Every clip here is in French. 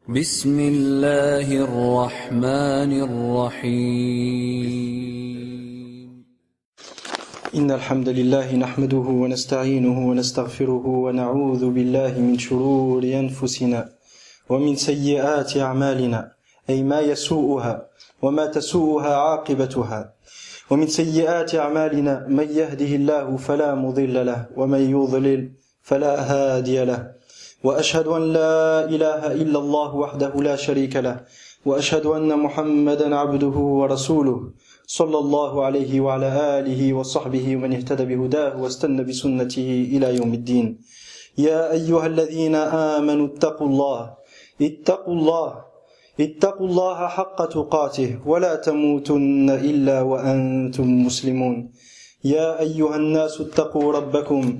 بسم الله الرحمن الرحيم. إن الحمد لله نحمده ونستعينه ونستغفره ونعوذ بالله من شرور أنفسنا ومن سيئات أعمالنا، أي ما يسوءها وما تسوءها عاقبتها. ومن سيئات أعمالنا من يهده الله فلا مضل له ومن يضلل فلا هادي له، وأشهد أن لا إله إلا الله وحده لا شريك له، وأشهد أن محمدا عبده ورسوله صلى الله عليه وعلى آله وصحبه ومن اهتدى بهداه واستنى بسنته إلى يوم الدين. يا أيها الذين آمنوا اتقوا الله حق تقاته ولا تموتن إلا وأنتم مسلمون. يا أيها الناس اتقوا ربكم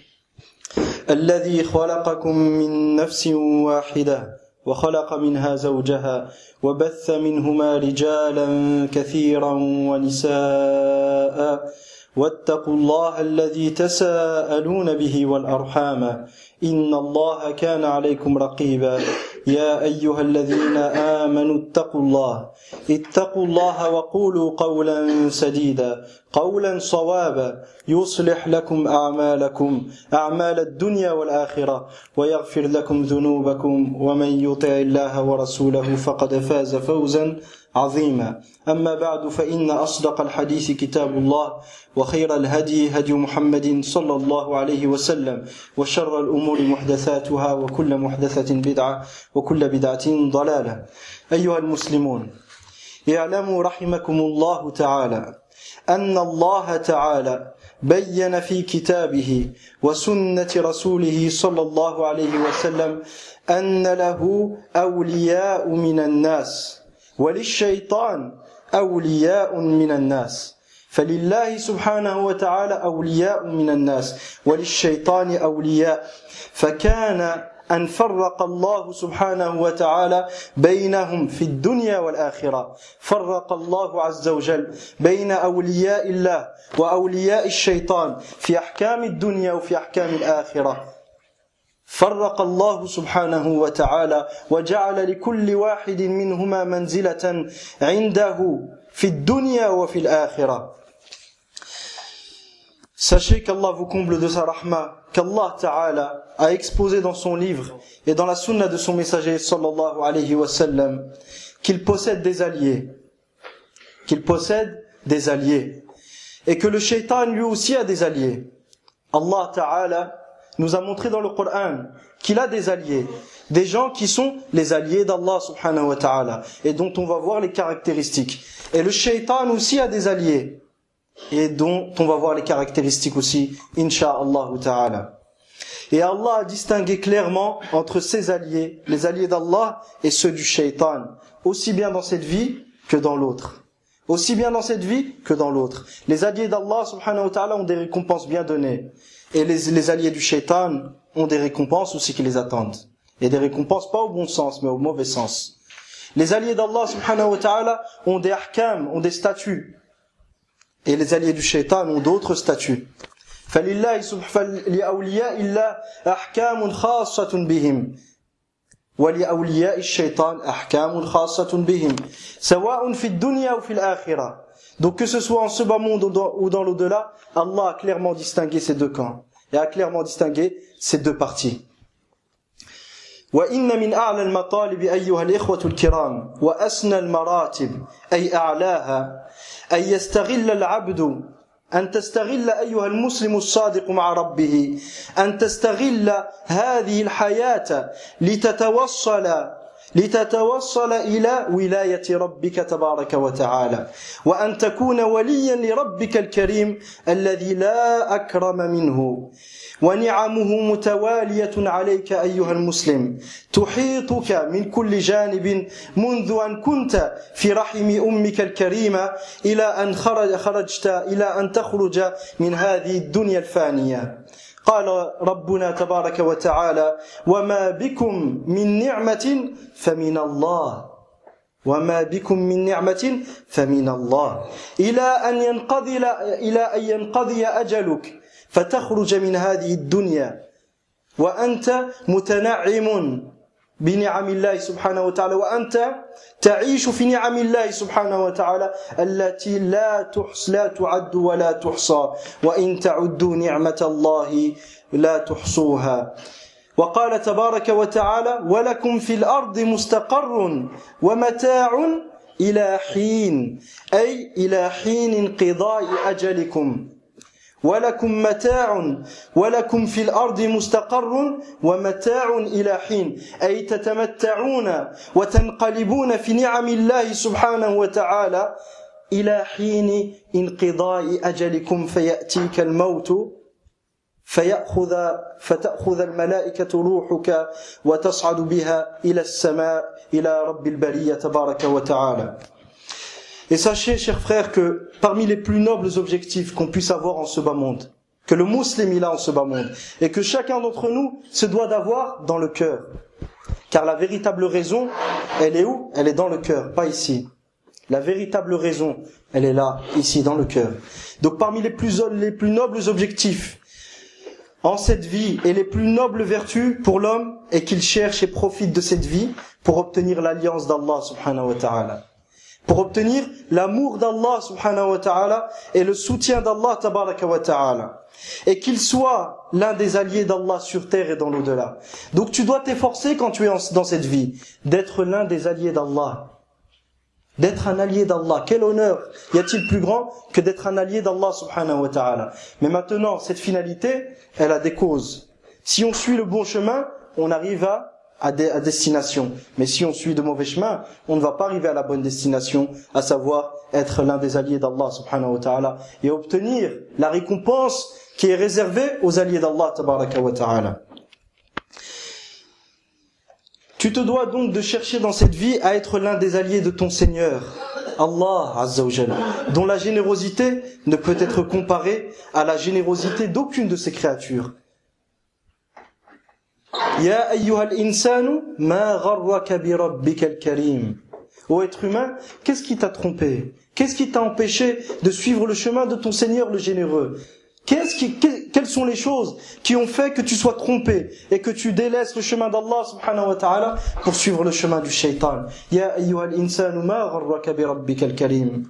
الذي خلقكم من نفس واحدة وخلق منها زوجها وبث منهما رجالا كثيرا ونساء، واتقوا الله الذي تساءلون به والأرحام إن الله كان عليكم رقيبا. يا أيها الذين آمنوا اتقوا الله وقولوا قولا سديدا، قولا صوابا يصلح لكم أعمال الدنيا والآخرة ويغفر لكم ذنوبكم، ومن يطع الله ورسوله فقد فاز فوزا عظيما. أما بعد، فإن أصدق الحديث كتاب الله، وخير الهدي هدي محمد صلى الله عليه وسلم، وشر الأمور محدثاتها، وكل محدثة بدعة، وكل بدعة ضلالة. أيها المسلمون، اعلموا رحمكم الله تعالى أن الله تعالى بين في كتابه وسنة رسوله صلى الله عليه وسلم أن له أولياء من الناس، وللشيطان أولياء من الناس. فلله سبحانه وتعالى أولياء من الناس وللشيطان أولياء، فكان أن فرق الله سبحانه وتعالى بينهم في الدنيا والآخرة. فرق الله عز وجل بين أولياء الله وأولياء الشيطان في أحكام الدنيا وفي أحكام الآخرة. فرق الله سبحانه وتعالى وجعل لكل واحد منهما منزلة عنده في الدنيا وفي الآخرة. Sachez qu'Allah vous comble de sa rahma, qu'Allah Ta'ala a exposé dans son livre et dans la sunna de son messager sallallahu alayhi wa sallam qu'il possède des alliés, et que le shaitan lui aussi a des alliés. Allah Ta'ala nous a montré dans le Coran qu'il a des alliés, des gens qui sont les alliés d'Allah subhanahu wa ta'ala et dont on va voir les caractéristiques. Et le shaitan aussi a des alliés et dont on va voir les caractéristiques aussi, insha'Allah ta'ala. Et Allah a distingué clairement entre ses alliés, les alliés d'Allah et ceux du shaitan, aussi bien dans cette vie que dans l'autre. Les alliés d'Allah subhanahu wa ta'ala ont des récompenses bien données, et les alliés du shaitan ont des récompenses aussi qui les attendent. Et des récompenses pas au bon sens mais au mauvais sens. Les alliés d'Allah subhanahu wa ta'ala ont des ahkam, ont des statuts, et les alliés du shaitan ont d'autres statuts. فَلِأَوْلِيَاءِ اللَّهِ أَحْكَامٌ خَاصَّةٌ بِهِمْ وَلِأَوْلِيَاءِ الشَّيْطَانِ أَحْكَامٌ خَاصَّةٌ بِهِمْ سَوَاءٌ فِي الدُّنْيَا وَفِي الْآخِرَةِ. Donc que ce soit en ce bas monde ou dans l'au-delà, Allah a clairement distingué ces deux camps et a clairement distingué ces deux parties. وإن من أعلى المطالب أيها الإخوة الكرام وأسنى المراتب أي أعلاها أن تستغل أيها المسلم الصادق مع ربه، أن تستغل هذه الحياة لتتوصل إلى ولاية ربك تبارك وتعالى، وأن تكون وليا لربك الكريم الذي لا أكرم منه، ونعمه متوالية عليك أيها المسلم تحيطك من كل جانب منذ أن كنت في رحم أمك الكريمة إلى أن تخرج من هذه الدنيا الفانية. قال ربنا تبارك وتعالى: وما بكم من نعمة فمن الله إلى أن ينقضي أجلك فتخرج من هذه الدنيا وأنت متنعم بنعم الله سبحانه وتعالى وأنت تعيش في نعم الله سبحانه وتعالى التي لا تعد ولا تحصى وإن تعدوا نعمة الله لا تحصوها. وقال تبارك وتعالى ولكم في الأرض مستقر ومتاع إلى حين أي إلى حين انقضاء أجلكم. ولكم متاع ولكم في الأرض مستقر ومتاع إلى حين أي تتمتعون وتنقلبون في نعم الله سبحانه وتعالى إلى حين انقضاء أجلكم فيأتيك الموت فتأخذ الملائكة روحك وتصعد بها إلى السماء إلى رب البرية تبارك وتعالى. Et sachez, chers frères, que parmi les plus nobles objectifs qu'on puisse avoir en ce bas monde, que le musulman il a en ce bas monde, et que chacun d'entre nous se doit d'avoir dans le cœur. Car la véritable raison, elle est où? Elle est dans le cœur, pas ici. La véritable raison, elle est là, ici, dans le cœur. Donc parmi les plus nobles objectifs en cette vie et les plus nobles vertus pour l'homme est qu'il cherche et profite de cette vie pour obtenir l'alliance d'Allah subhanahu wa ta'ala. Pour obtenir l'amour d'Allah subhanahu wa ta'ala et le soutien d'Allah tabaraka wa ta'ala. Et qu'il soit l'un des alliés d'Allah sur terre et dans l'au-delà. Donc tu dois t'efforcer quand tu es dans cette vie d'être l'un des alliés d'Allah. D'être un allié d'Allah. Quel honneur y a-t-il plus grand que d'être un allié d'Allah subhanahu wa ta'ala. Mais maintenant, cette finalité, elle a des causes. Si on suit le bon chemin, on arrive à destination. Mais si on suit de mauvais chemins, on ne va pas arriver à la bonne destination, à savoir être l'un des alliés d'Allah subhanahu wa ta'ala et obtenir la récompense qui est réservée aux alliés d'Allah tabaraka wa ta'ala. Tu te dois donc de chercher dans cette vie à être l'un des alliés de ton Seigneur, Allah Azza wa Jalla, dont la générosité ne peut être comparée à la générosité d'aucune de ses créatures. Ya ayyuhal insanu ma gharraka bi rabbikal karim. Ô être humain, qu'est-ce qui t'a trompé? Qu'est-ce qui t'a empêché de suivre le chemin de ton Seigneur le généreux? Quelles sont les choses qui ont fait que tu sois trompé et que tu délaisses le chemin d'Allah subhanahu wa ta'ala pour suivre le chemin du shaitan? Ya ayyuhal insanu ma gharraka bi rabbikal karim.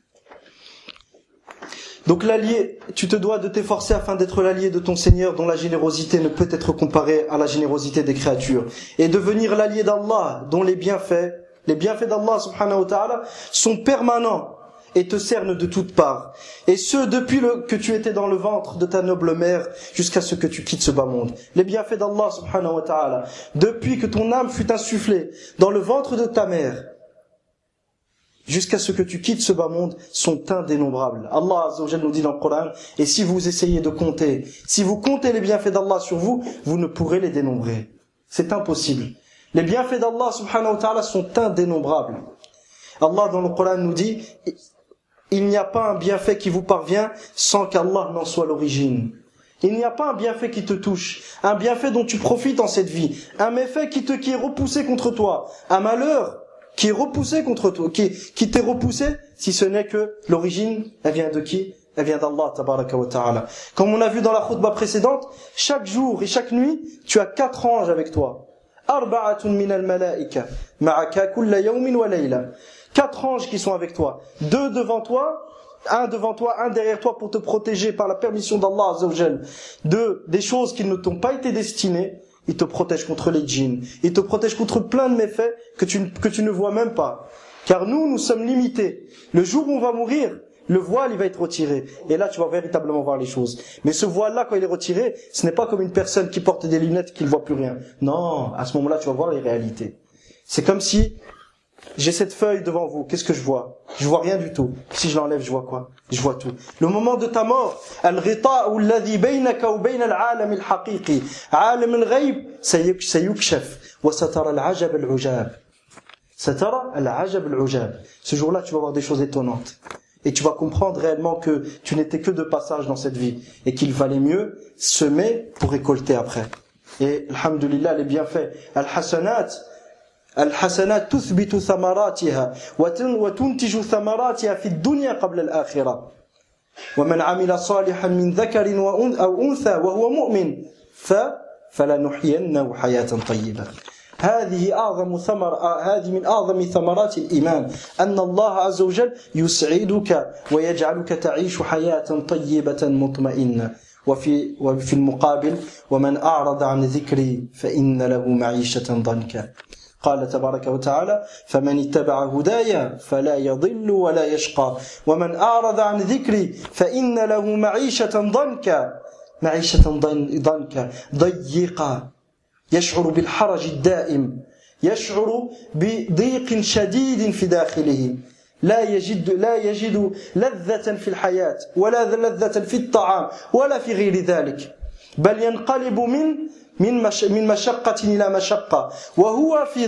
Donc l'allié, tu te dois de t'efforcer afin d'être l'allié de ton Seigneur dont la générosité ne peut être comparée à la générosité des créatures. Et devenir l'allié d'Allah dont les bienfaits d'Allah subhanahu wa ta'ala sont permanents et te cernent de toutes parts. Et ce, depuis que tu étais dans le ventre de ta noble mère jusqu'à ce que tu quittes ce bas monde. Les bienfaits d'Allah subhanahu wa ta'ala, depuis que ton âme fut insufflée dans le ventre de ta mère, jusqu'à ce que tu quittes ce bas monde, sont indénombrables. Allah Azza wa Jalla nous dit dans le Coran, et si vous essayez de compter, si vous comptez les bienfaits d'Allah sur vous, vous ne pourrez les dénombrer. C'est impossible. Les bienfaits d'Allah subhanahu wa ta'ala sont indénombrables. Allah dans le Coran nous dit, il n'y a pas un bienfait qui vous parvient sans qu'Allah n'en soit l'origine. Il n'y a pas un bienfait qui te touche, un bienfait dont tu profites en cette vie, un méfait qui est repoussé contre toi, un malheur qui est repoussé contre toi, qui t'est repoussé, si ce n'est que l'origine, elle vient de qui? Elle vient d'Allah tabaraka wa ta'ala. Comme on a vu dans la khutbah précédente, chaque jour et chaque nuit, tu as 4 anges avec toi. Arba'atun minal malaika, ma'aka kulla yawmin wa layla. 4 anges qui sont avec toi. 2 devant toi, un derrière toi pour te protéger par la permission d'Allah Azza wa Jalla des choses qui ne t'ont pas été destinées. Il te protège contre les djinns. Il te protège contre plein de méfaits que tu ne vois même pas. Car nous sommes limités. Le jour où on va mourir, le voile, il va être retiré. Et là, tu vas véritablement voir les choses. Mais ce voile-là, quand il est retiré, ce n'est pas comme une personne qui porte des lunettes et qui ne voit plus rien. Non, à ce moment-là, tu vas voir les réalités. C'est comme si j'ai cette feuille devant vous. Qu'est-ce que je vois? Je vois rien du tout. Si je l'enlève, je vois quoi? Je vois tout. Le moment de ta mort, al-ghita'u alladhi baynaka wa bayna al-'alam al-haqiqi, 'alam al-ghayb sayukshaf wa satara al-'ajab al-'ujab. Satara al-'ajab al-'ujab. Ce jour-là, tu vas voir des choses étonnantes. Et tu vas comprendre réellement que tu n'étais que de passage dans cette vie et qu'il valait mieux semer pour récolter après. Et alhamdulillah, les bienfaits, الحسنات تثبت ثمراتها وتنتج ثمراتها في الدنيا قبل الآخرة ومن عمل صالحا من ذكر أو أنثى وهو مؤمن فلنحيينه حياة طيبة هذه من أعظم ثمرات الإيمان أن الله عز وجل يسعدك ويجعلك تعيش حياة طيبة مطمئنة. وفي المقابل ومن أعرض عن ذكري فإن له معيشة ضنكا. قال تبارك وتعالى فمن اتبع هدايا فلا يضل ولا يشقى ومن أعرض عن ذكري فإن له معيشة ضنكا ضيقا، يشعر بالحرج الدائم، يشعر بضيق شديد في داخله، لا يجد لذة في الحياة ولا لذة في الطعام ولا في غير ذلك، بل ينقلب من مشقة إلى مشقة، وهو في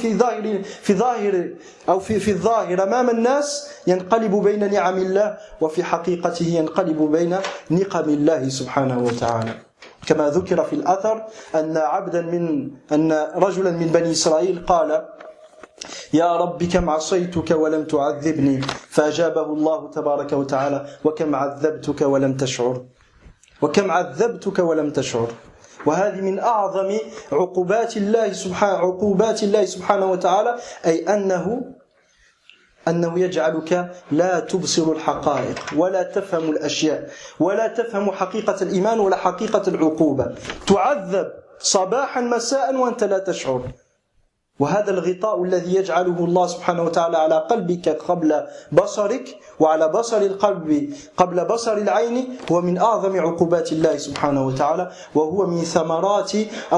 الظاهر أمام الناس ينقلب بين نعم الله، وفي حقيقته ينقلب بين نقم الله سبحانه وتعالى. كما ذكر في الأثر أن رجلا من بني إسرائيل قال يا رب كم عصيتك ولم تعذبني، فأجابه الله تبارك وتعالى وكم عذبتك ولم تشعر. وهذه من أعظم عقوبات الله سبحانه وتعالى، أي أنه يجعلك لا تبصر الحقائق ولا تفهم الأشياء ولا تفهم حقيقة الإيمان ولا حقيقة العقوبة، تعذب صباحا مساء وأنت لا تشعر. وهذا الغطاء الذي يجعله الله سبحانه وتعالى على قلبك قبل بصرك وعلى بصر القلب قبل بصر العين هو من أعظم عقوبات الله سبحانه وتعالى، وهو من ثمرات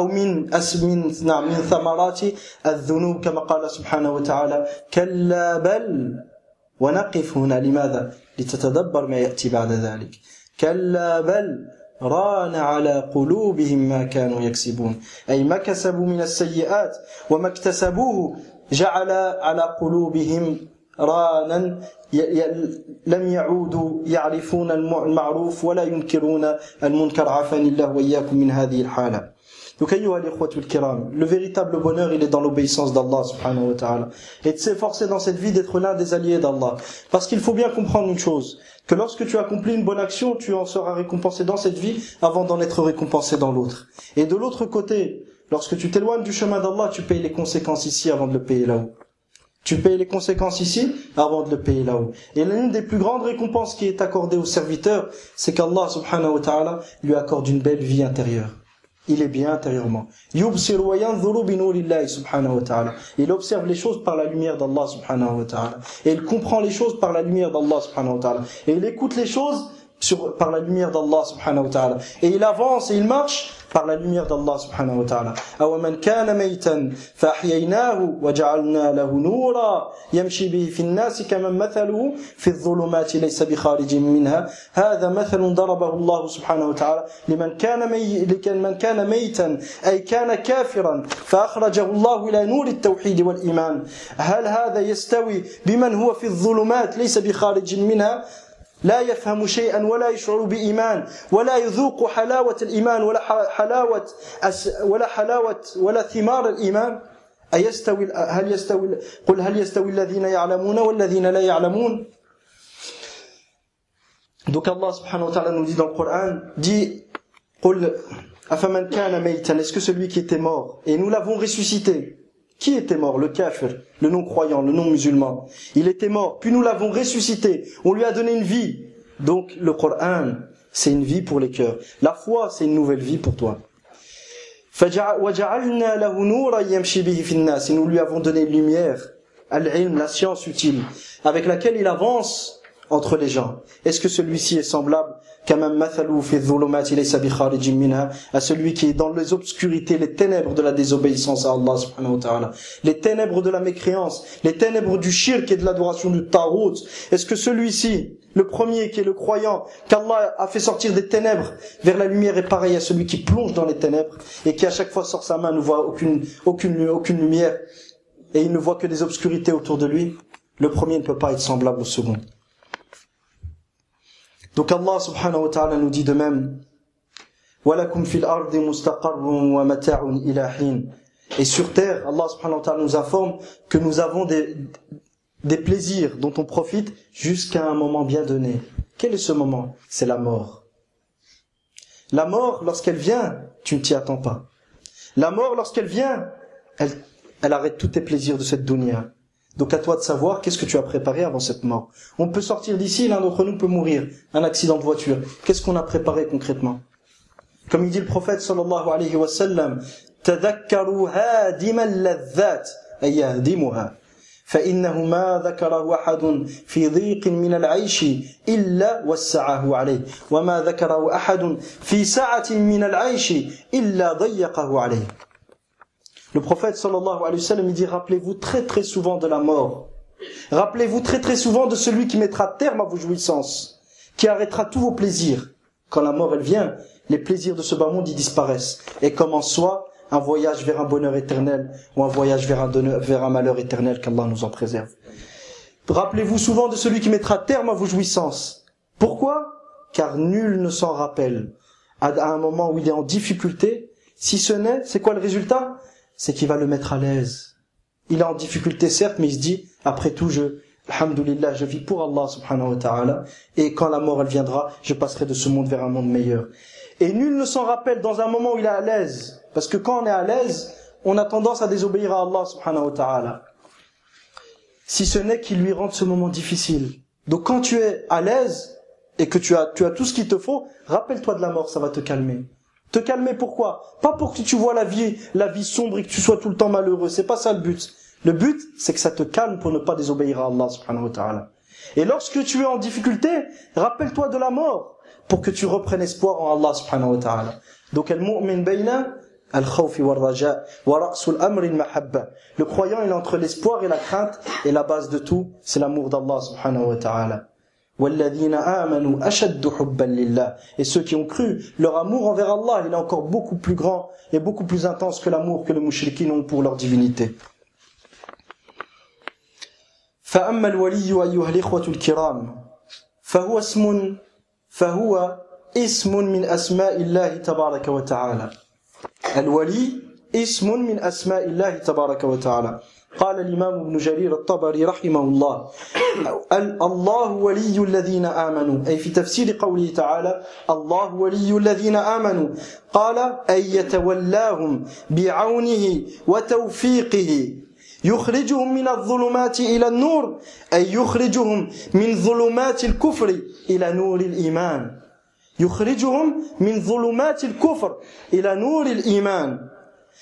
من ثمرات الذنوب، كما قال سبحانه وتعالى كلا بل. ونقف هنا لماذا؟ لتتدبر ما يأتي بعد ذلك. كلا بل ران على قلوبهم ما كانوا يكسبون، أي ما كسبوا من السيئات وما اكتسبوه جعل على قلوبهم رانا، لم يعودوا يعرفون المعروف ولا ينكرون المنكر. عافاني الله وإياكم من هذه الحالة. Donc, ayyuha l'ikhwatul kiram, le véritable bonheur, il est dans l'obéissance d'Allah subhanahu wa ta'ala. Et de s'efforcer dans cette vie d'être l'un des alliés d'Allah. Parce qu'il faut bien comprendre une chose, que lorsque tu accomplis une bonne action, tu en seras récompensé dans cette vie avant d'en être récompensé dans l'autre. Et de l'autre côté, lorsque tu t'éloignes du chemin d'Allah, tu payes les conséquences ici avant de le payer là-haut. Tu payes les conséquences ici avant de le payer là-haut. Et l'une des plus grandes récompenses qui est accordée au serviteur, c'est qu'Allah subhanahu wa ta'ala lui accorde une belle vie intérieure. Il est bien intérieurement. Il observe les choses par la lumière d'Allah subhanahu wa ta'ala. Et il comprend les choses par la lumière d'Allah subhanahu wa ta'ala. Et il écoute les choses par la lumière d'Allah subhanahu wa ta'ala. Et il avance et il marche par la lumière d'Allah subhanahu wa ta'ala. أَوَمَنْ كَانَ مَيْتًا فَأَحْيَيْنَاهُ وَجَعَلْنَا لَهُ نُورًا يَمْشِي بِهِ فِي النَّاسِ كَمَنْ مَثَلُهُ فِي الظُّلُمَاتِ لَيْسَ بِخَارِجٍ مِنْهَا هذا مثل ضربه الله سبحانه وتعالى لمن كان ميتا أي كان كافرا فأخرجه الله إلى نور التوحيد والإيمان. هل هذا يستوي بمن هو في الظلمات ليس بخارج منها لا يفهم شيئا ولا يشعر بإيمان ولا يذوق حلاوة الإيمان ولا حلاوة ولا ثمار الإيمان؟ هل يستوي الذين يعلمون والذين لا يعلمون؟ Donc Allah subhanahu wa ta'ala nous dit dans le Coran, dit قل أفمن كان ميتا, est-ce que celui qui était mort et nous l'avons ressuscité? Qui était mort? Le kafir, le non-croyant, le non-musulman. Il était mort, puis nous l'avons ressuscité. On lui a donné une vie. Donc le Coran, c'est une vie pour les cœurs. La foi, c'est une nouvelle vie pour toi. وَجَعَلْنَا لَهُ نُورًا يَمْشِي بِهِ فِي النَّاسِ. Nous lui avons donné une lumière, al-ilm, la science utile, avec laquelle il avance entre les gens. Est-ce que celui-ci est semblable à celui qui est dans les obscurités, les ténèbres de la désobéissance à Allah subhanahu wa ta'ala, les ténèbres de la mécréance, les ténèbres du shirk et de l'adoration du tarout? Est-ce que celui-ci, le premier qui est le croyant, qu'Allah a fait sortir des ténèbres vers la lumière, est pareil à celui qui plonge dans les ténèbres et qui à chaque fois sort sa main ne voit aucune lumière et il ne voit que des obscurités autour de lui? Le premier ne peut pas être semblable au second. Donc Allah subhanahu wa ta'ala nous dit de même وَلَكُمْ فِي الْأَرْضِ مُسْتَقَرٌّ وَمَتَاعٌ إِلَى حِينٍ. Et sur terre, Allah subhanahu wa ta'ala nous informe que nous avons des plaisirs dont on profite jusqu'à un moment bien donné. Quel est ce moment? C'est la mort. La mort, lorsqu'elle vient, tu ne t'y attends pas. La mort, lorsqu'elle vient, elle arrête tous tes plaisirs de cette dunya. Donc à toi de savoir qu'est-ce que tu as préparé avant cette mort. On peut sortir d'ici, l'un d'entre nous peut mourir, un accident de voiture. Qu'est-ce qu'on a préparé concrètement? Comme il dit le prophète sallallahu alayhi wa sallam, تذكروا هادم اللذات أي يهدمها فإنه ما ذكره أحد في ضيق من العيش إلا وسعه عليه وما ذكره أحد في سعة من العيش إلا ضيقه عليه. Le prophète sallallahu alayhi wa sallam il dit, rappelez-vous très très souvent de la mort. Rappelez-vous très très souvent de celui qui mettra terme à vos jouissances, qui arrêtera tous vos plaisirs. Quand la mort elle vient, les plaisirs de ce bas monde ils disparaissent et commence soit un voyage vers un bonheur éternel ou un voyage vers un malheur éternel, qu'Allah nous en préserve. Rappelez-vous souvent de celui qui mettra terme à vos jouissances. Pourquoi? Car nul ne s'en rappelle à un moment où il est en difficulté, si ce n'est, c'est quoi le résultat? C'est qu'il va le mettre à l'aise. Il est en difficulté certes, mais il se dit, après tout, alhamdulillah, je vis pour Allah subhanahu wa ta'ala, et quand la mort elle viendra, je passerai de ce monde vers un monde meilleur. Et nul ne s'en rappelle dans un moment où il est à l'aise, parce que quand on est à l'aise, on a tendance à désobéir à Allah subhanahu wa ta'ala, si ce n'est qu'il lui rende ce moment difficile. Donc quand tu es à l'aise, et que tu as tout ce qu'il te faut, rappelle-toi de la mort, ça va te calmer. Te calmer pourquoi? Pas pour que tu vois la vie sombre et que tu sois tout le temps malheureux, c'est pas ça le but. Le but, c'est que ça te calme pour ne pas désobéir à Allah subhanahu wa ta'ala. Et lorsque tu es en difficulté, rappelle-toi de la mort, pour que tu reprennes espoir en Allah subhanahu wa ta'ala. Donc, al-mu'min bayna al-khawfi wal-raja wa ra'sul amri al-mahabba. Le croyant, il est entre l'espoir et la crainte, et la base de tout, c'est l'amour d'Allah subhanahu wa ta'ala. وَالَّذِينَ آمَنُوا أَشَدُّ حُبًّا لِلَّهِ. Et ceux qui ont cru, leur amour envers Allah, il est encore beaucoup plus grand et beaucoup plus intense que l'amour que les mushrikines ont pour leur divinité. فأما الولي أيها الإخوة الكرام فهو اسم من أسماء الله تبارك وتعالى. الولي اسم من أسماء الله تبارك وتعالى. قال الإمام ابن جرير الطبري رحمه الله الله ولي الذين آمنوا، أي في تفسير قوله تعالى الله ولي الذين آمنوا، قال أي يتولاهم بعونه وتوفيقه يخرجهم من الظلمات إلى النور، أي يخرجهم من ظلمات الكفر إلى نور الإيمان، يخرجهم من ظلمات الكفر إلى نور الإيمان.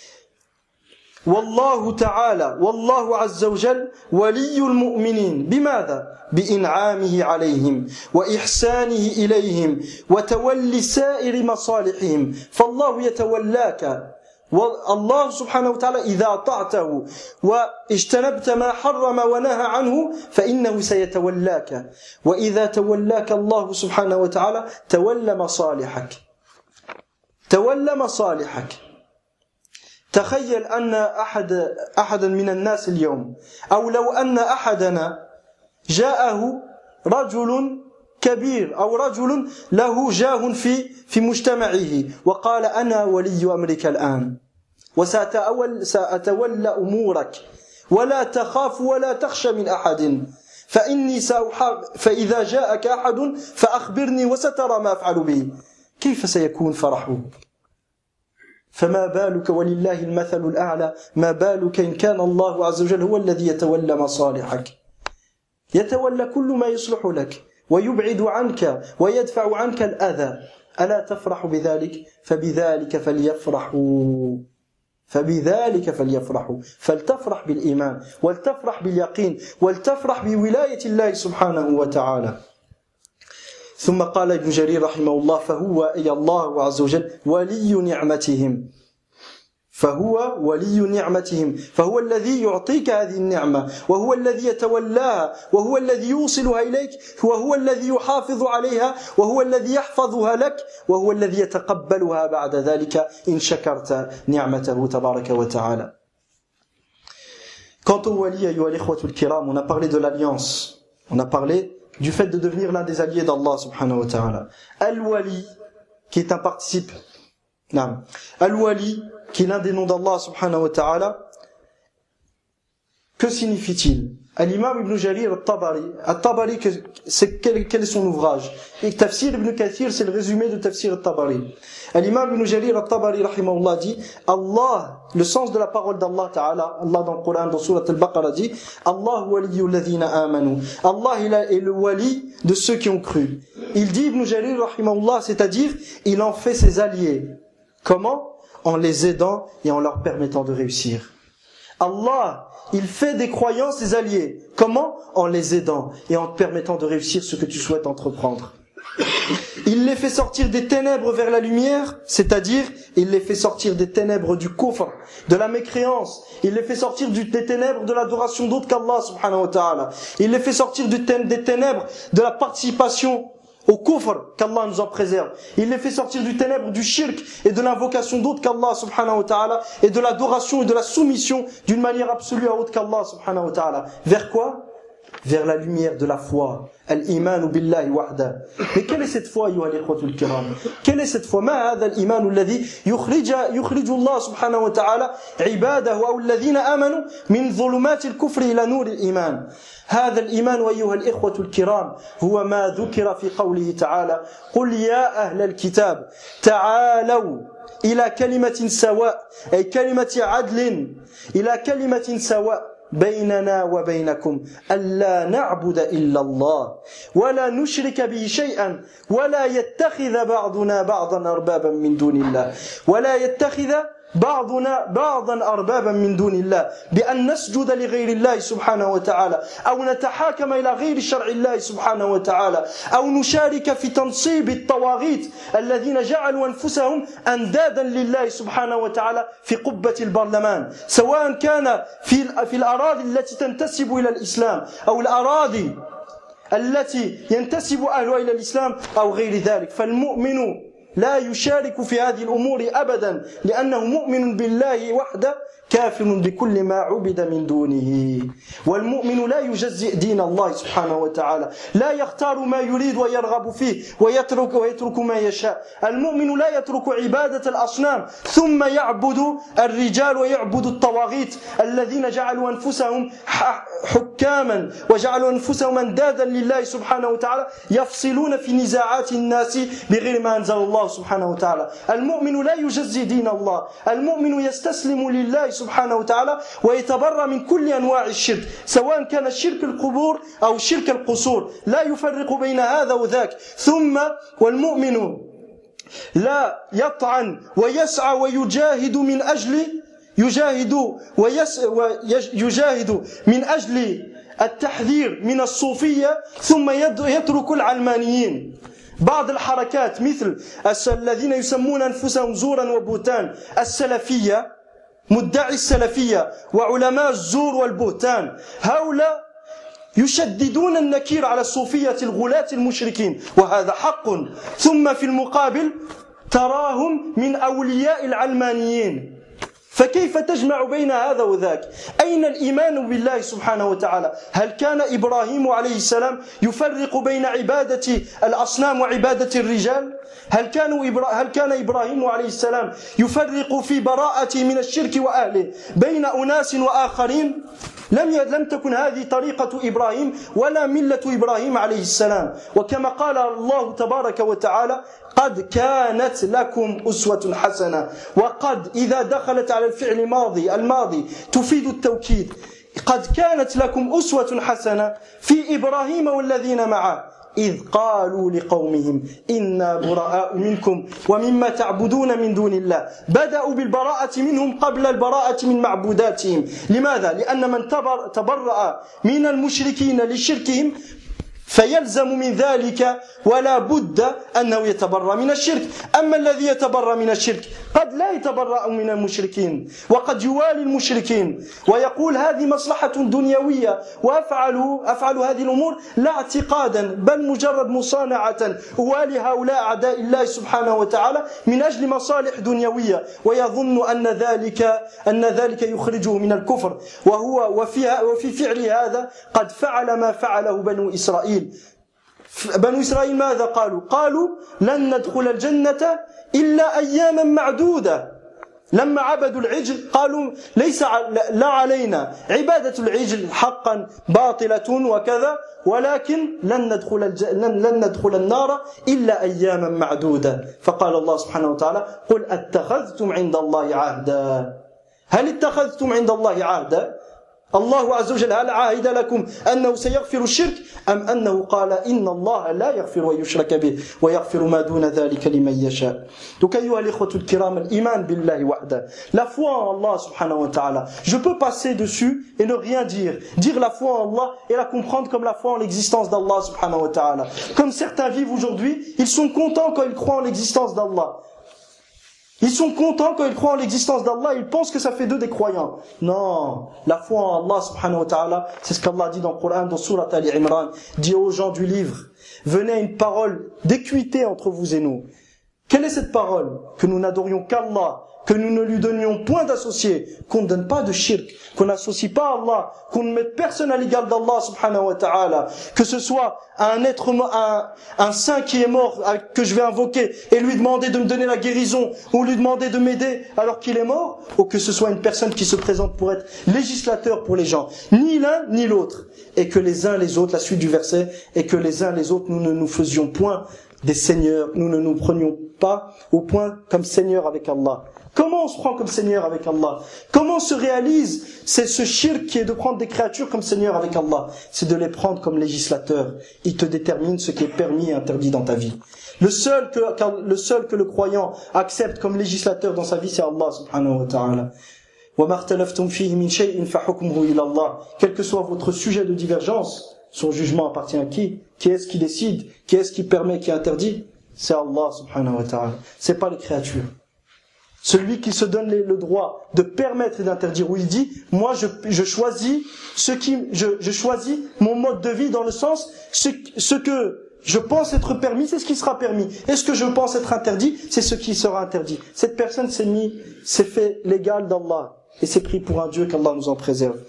والله تعالى والله عز وجل ولي المؤمنين بماذا؟ بإنعامه عليهم وإحسانه إليهم وتولي سائر مصالحهم. فالله يتولاك، والله سبحانه وتعالى إذا أطعته واجتنبت ما حرم ونهى عنه فإنه سيتولاك، وإذا تولاك الله سبحانه وتعالى تولى مصالحك. تخيل أن أحدا من الناس اليوم، أو لو أن أحدنا جاءه رجل كبير أو رجل له جاه في مجتمعه وقال أنا ولي أمرك الآن وسأتولى أمورك ولا تخاف ولا تخشى من أحد، فإذا جاءك أحد فأخبرني وسترى ما أفعل به. كيف سيكون فرحه؟ فما بالك ولله المثل الأعلى، ما بالك إن كان الله عز وجل هو الذي يتولى مصالحك، يتولى كل ما يصلح لك ويبعد عنك ويدفع عنك الأذى. ألا تفرح بذلك؟ فبذلك فليفرحوا. فلتفرح بالإيمان، ولتفرح باليقين، ولتفرح بولاية الله سبحانه وتعالى. ثم قال ابن جرير رحمه الله فهو أي الله عز وجل ولي نعمتهم، فهو الذي يعطيك هذه النعمة، وهو الذي يتولاها، وهو الذي يوصلها إليك، وهو الذي يحافظ عليها، وهو الذي يحفظها لك، وهو الذي يتقبلها بعد ذلك إن شكرت نعمته تبارك وتعالى. Quant au wali, ayyuha al-ikhwatul kiram, on a parlé de l'alliance, on a parlé du fait de devenir l'un des alliés d'Allah subhanahu wa ta'ala. Al-wali, qui est un participe, Al-wali, qui est l'un des noms d'Allah subhanahu wa ta'ala, que signifie-t-il? L'imam Ibn Jarir al-Tabari, quel est son ouvrage? Et Tafsir Ibn Kathir, c'est le résumé de Tafsir al-Tabari. L'imam Ibn Jarir al-Tabari, rahimahullah, dit, Allah, le sens de la parole d'Allah Ta'ala, Allah dans le Coran, dans Surat al-Baqarah dit, Allah waliyyu alladhina amanu. Allah est le wali de ceux qui ont cru. Il dit, Ibn Jarir, rahimahullah, c'est-à-dire, il en fait ses alliés. Comment? En les aidant et en leur permettant de réussir. Allah, il fait des croyants ses alliés. Comment? En les aidant et en te permettant de réussir ce que tu souhaites entreprendre. Il les fait sortir des ténèbres vers la lumière, c'est-à-dire, il les fait sortir des ténèbres du kufr, de la mécréance. Il les fait sortir des ténèbres de l'adoration d'autre qu'Allah subhanahu wa ta'ala. Il les fait sortir des ténèbres de la participation au kufr, qu'Allah nous en préserve. Il les fait sortir du ténèbre du shirk et de l'invocation d'autre qu'Allah subhanahu wa ta'ala et de l'adoration et de la soumission d'une manière absolue à autre qu'Allah subhanahu wa ta'ala. Vers quoi? Vers la lumière de la foi. Al-iman billahi wahda. Mais quelle est cette foi, ayyuha al-ikhwatul kiram? Quelle est cette foi? Ma hadha al-iman alladhi yukhriju Allah subhanahu wa ta'ala ibadahu aw alladhina amanu min dhulumati al-kufri ila nur al-iman. هذا الإيمان أيها الإخوة الكرام هو ما ذكر في قوله تعالى قل يا أهل الكتاب تعالوا إلى كلمة سواء أي كلمة عدل إلى كلمة سواء بيننا وبينكم ألا نعبد إلا الله ولا نشرك به شيئا ولا يتخذ بعضنا بعضا أربابا من دون الله ولا يتخذ بعضنا بعضا أربابا من دون الله بأن نسجد لغير الله سبحانه وتعالى أو نتحاكم إلى غير شرع الله سبحانه وتعالى أو نشارك في تنصيب الطواغيت الذين جعلوا أنفسهم أندادا لله سبحانه وتعالى في قبة البرلمان سواء كان في الأراضي التي تنتسب إلى الإسلام أو الأراضي التي ينتسب أهلها إلى الإسلام أو غير ذلك. فالمؤمن لا يشارك في هذه الأمور أبدا لأنه مؤمن بالله وحده كافر بكل ما عبد من دونه. والمؤمن لا يجزئ دين الله سبحانه وتعالى لا يختار ما يريد ويرغب فيه ويترك ما يشاء. المؤمن لا يترك عبادة الأصنام ثم يعبد الرجال ويعبد الطواغيت الذين جعلوا أنفسهم حكاما وجعلوا أنفسهم أندادا لله سبحانه وتعالى يفصلون في نزاعات الناس بغير ما أنزل الله سبحانه وتعالى. المؤمن لا يجزي دين الله. المؤمن يستسلم لله سبحانه وتعالى ويتبرأ من كل أنواع الشرك سواء كان شرك القبور أو شرك القصور لا يفرق بين هذا وذاك. ثم والمؤمن لا يطعن ويسعى ويجاهد من أجل يجاهد من أجل التحذير من الصوفية ثم يترك العلمانيين. بعض الحركات مثل الذين يسمون أنفسهم زورا وبهتان السلفية مدعي السلفية وعلماء الزور والبهتان هؤلاء يشددون النكير على الصوفية الغلاة المشركين وهذا حق. ثم في المقابل تراهم من أولياء العلمانيين. فكيف تجمع بين هذا وذاك؟ أين الإيمان بالله سبحانه وتعالى؟ هل كان إبراهيم عليه السلام يفرق بين عبادة الأصنام وعبادة الرجال؟ هل كان إبراهيم عليه السلام يفرق في براءته من الشرك وأهله بين أناس وآخرين؟ لم تكن هذه طريقة إبراهيم ولا ملة إبراهيم عليه السلام. وكما قال الله تبارك وتعالى قد كانت لكم أسوة حسنة. وقد إذا دخلت على الفعل الماضي تفيد التوكيد. قد كانت لكم أسوة حسنة في إبراهيم والذين معه إذ قالوا لقومهم إنا براء منكم ومما تعبدون من دون الله. بدأوا بالبراءة منهم قبل البراءة من معبوداتهم. لماذا؟ لأن من تبرأ من المشركين لشركهم فيلزم من ذلك ولا بد أنه يتبرأ من الشرك. أما الذي يتبرأ من الشرك قد لا يتبرأ من المشركين وقد يوالي المشركين ويقول هذه مصلحة دنيوية وأفعل هذه الأمور لا اعتقادا بل مجرد مصانعة أوالي هؤلاء أعداء الله سبحانه وتعالى من أجل مصالح دنيوية ويظن أن ذلك يخرجه من الكفر. وفي فعل هذا قد فعل ما فعله بنو إسرائيل. بنو إسرائيل ماذا قالوا؟ قالوا لن ندخل الجنة إلا أياما معدودة. لما عبدوا العجل قالوا ليس لا علينا عبادة العجل حقا باطلة وكذا ولكن لن ندخل النار إلا أياما معدودة فقال الله سبحانه وتعالى قل اتخذتم عند الله عهدا هل اتخذتم عند الله عهدا الله عز وجل هل عاهد لكم أنه سيغفر الشرك أم أنه قال إن الله لا يغفر ويشرك به ويغفر ما دون ذلك لمن يشاء. Donc أيها الإخوة الكرام الإيمان بالله وحده, la foi en Allah subhanahu wa ta'ala, je peux passer dessus et ne rien dire la foi en Allah et la comprendre comme la foi en l'existence d'Allah subhanahu wa ta'ala. Comme certains vivent aujourd'hui, ils sont contents quand ils croient en l'existence d'Allah. Ils sont contents quand ils croient en l'existence d'Allah, ils pensent que ça fait d'eux des croyants. Non, la foi en Allah subhanahu wa ta'ala, c'est ce qu'Allah dit dans le Coran, dans Surat Ali Imran, dit aux gens du livre, venez à une parole d'équité entre vous et nous. Quelle est cette parole? Que nous n'adorions qu'Allah, que nous ne lui donnions point d'associés, qu'on ne donne pas de shirk, qu'on n'associe pas à Allah, qu'on ne mette personne à l'égal d'Allah subhanahu wa ta'ala, que ce soit un saint qui est mort, que je vais invoquer et lui demander de me donner la guérison, ou lui demander de m'aider alors qu'il est mort, ou que ce soit une personne qui se présente pour être législateur pour les gens, ni l'un ni l'autre, et que les uns les autres, la suite du verset, et que les uns les autres nous ne nous faisions point des seigneurs, nous ne nous prenions pas au point comme seigneur avec Allah. Comment on se prend comme Seigneur avec Allah? Comment se réalise ce shirk qui est de prendre des créatures comme Seigneur avec Allah? C'est de les prendre comme législateurs. Ils te déterminent ce qui est permis et interdit dans ta vie. Le seul que le croyant accepte comme législateur dans sa vie, c'est Allah subhanahu wa ta'ala. وَمَا اخْتَلَفْتُمْ فِيهِ مِنْ شَيْءٍ فَحُكْمُهُ إِلَى اللَّهِ. Quel que soit votre sujet de divergence, son jugement appartient à qui? Qui est-ce qui décide? Qui est-ce qui permet, qui interdit? C'est Allah subhanahu wa ta'ala. C'est pas les créatures. Celui qui se donne le droit de permettre et d'interdire, où il dit, moi je choisis je choisis mon mode de vie dans le sens, ce que je pense être permis, c'est ce qui sera permis. Et ce que je pense être interdit, c'est ce qui sera interdit. Cette personne s'est fait l'égal d'Allah. Et c'est pris pour un Dieu qu'Allah nous en préserve.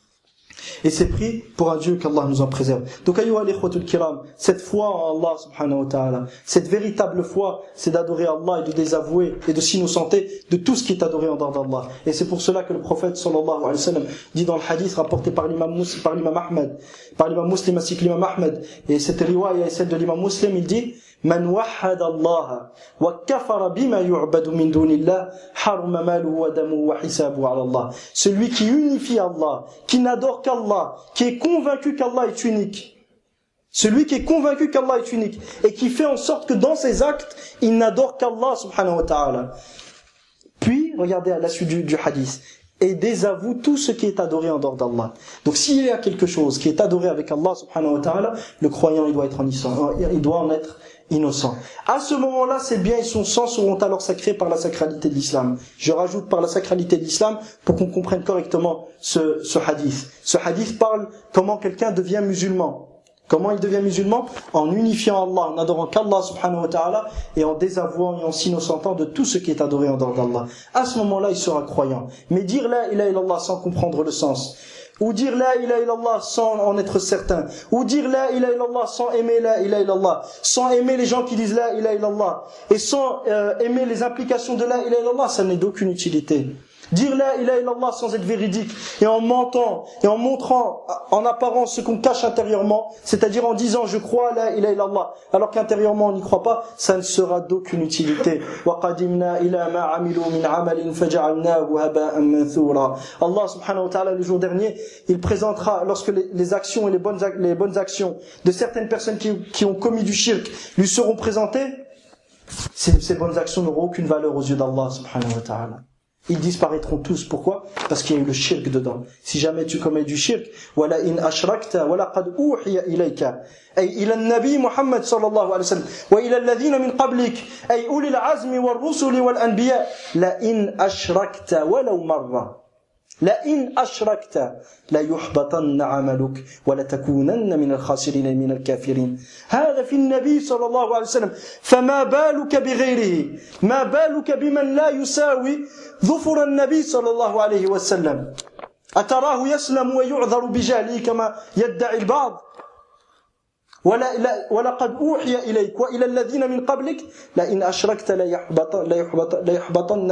Et c'est pris pour un Dieu qu'Allah nous en préserve. Donc, ayyuha al-ikhwatul kiram, cette foi en Allah subhanahu wa ta'ala, cette véritable foi, c'est d'adorer Allah et de désavouer et de s'innocenter de tout ce qui est adoré en dehors d'Allah. Et c'est pour cela que le prophète sallallahu alayhi wa sallam dit dans le hadith rapporté par l'imam Ahmed, par l'imam Muslim ainsi que l'imam Ahmed, et cette riwaya est celle de l'imam Muslim, il dit, Man wahhada Allah wa kafara bima yu'badu min dunillah haruma maluhu wa damuhu wa hisabuhu ala Allah. Celui qui unifie Allah, qui n'adore qu'Allah, qui est convaincu qu'Allah est unique. Celui qui est convaincu qu'Allah est unique et qui fait en sorte que dans ses actes, il n'adore qu'Allah subhanahu wa ta'ala. Puis, regardez à la suite du hadith. Et désavoue tout ce qui est adoré en dehors d'Allah. Donc s'il y a quelque chose qui est adoré avec Allah subhanahu wa ta'ala, le croyant il doit en être innocent. À ce moment-là, ses biens et son sang seront alors sacrés par la sacralité de l'islam. Je rajoute par la sacralité de l'islam pour qu'on comprenne correctement ce hadith. Ce hadith parle comment quelqu'un devient musulman. Comment il devient musulman? En unifiant Allah, en adorant qu'Allah subhanahu wa ta'ala et en désavouant et en s'innocentant de tout ce qui est adoré en dehors d'Allah. À ce moment-là, il sera croyant. Mais dire la ilaha illallah sans comprendre le sens, ou dire la ilaha illallah sans en être certain, ou dire la ilaha illallah sans aimer la ilaha illallah, sans aimer les gens qui disent la ilaha illallah, et sans aimer les implications de la ilaha illallah, ça n'est d'aucune utilité. Dire la ilaha illallah sans être véridique et en mentant et en montrant en apparence ce qu'on cache intérieurement, c'est-à-dire en disant je crois la ilaha illallah alors qu'intérieurement on n'y croit pas, ça ne sera d'aucune utilité. وَقَدِمْنَا إِلَى مَا عَمِلُوا مِنْ عَمَلٍ فَجَعَلْنَاهُ هَبَاءً مَنْثُورًا. Allah subhanahu wa ta'ala le jour dernier, il présentera lorsque les actions et les bonnes actions de certaines personnes qui ont commis du shirk lui seront présentées, ces bonnes actions n'auront aucune valeur aux yeux d'Allah subhanahu wa ta'ala. Ils disparaîtront tous. Pourquoi? Parce qu'il y a eu le shirk dedans. Si jamais tu commets du shirk, wala in ashrakta wala qad uhiya ilayka ay ila an-nabi Muhammad sallallahu alayhi wa sallam wa ila alladhina min qablik ay ulil azmi war rusuli wal anbiya la in ashrakta walau marra لئن أشركت ليحبطن عملك ولتكونن من الخاسرين من الكافرين. هذا في النبي صلى الله عليه وسلم. فما بالك بغيره؟ ما بالك بمن لا يساوي ظفر النبي صلى الله عليه وسلم؟ أتراه يسلم ويعذر بجهله كما يدعي البعض؟ وَلَقَدْ أُوحِيَ إِلَيْكَ وَإِلَى الَّذِينَ مِنْ قَبْلِكَ لَئِنْ أَشْرَكْتَ لَيَحْبَطَنَّ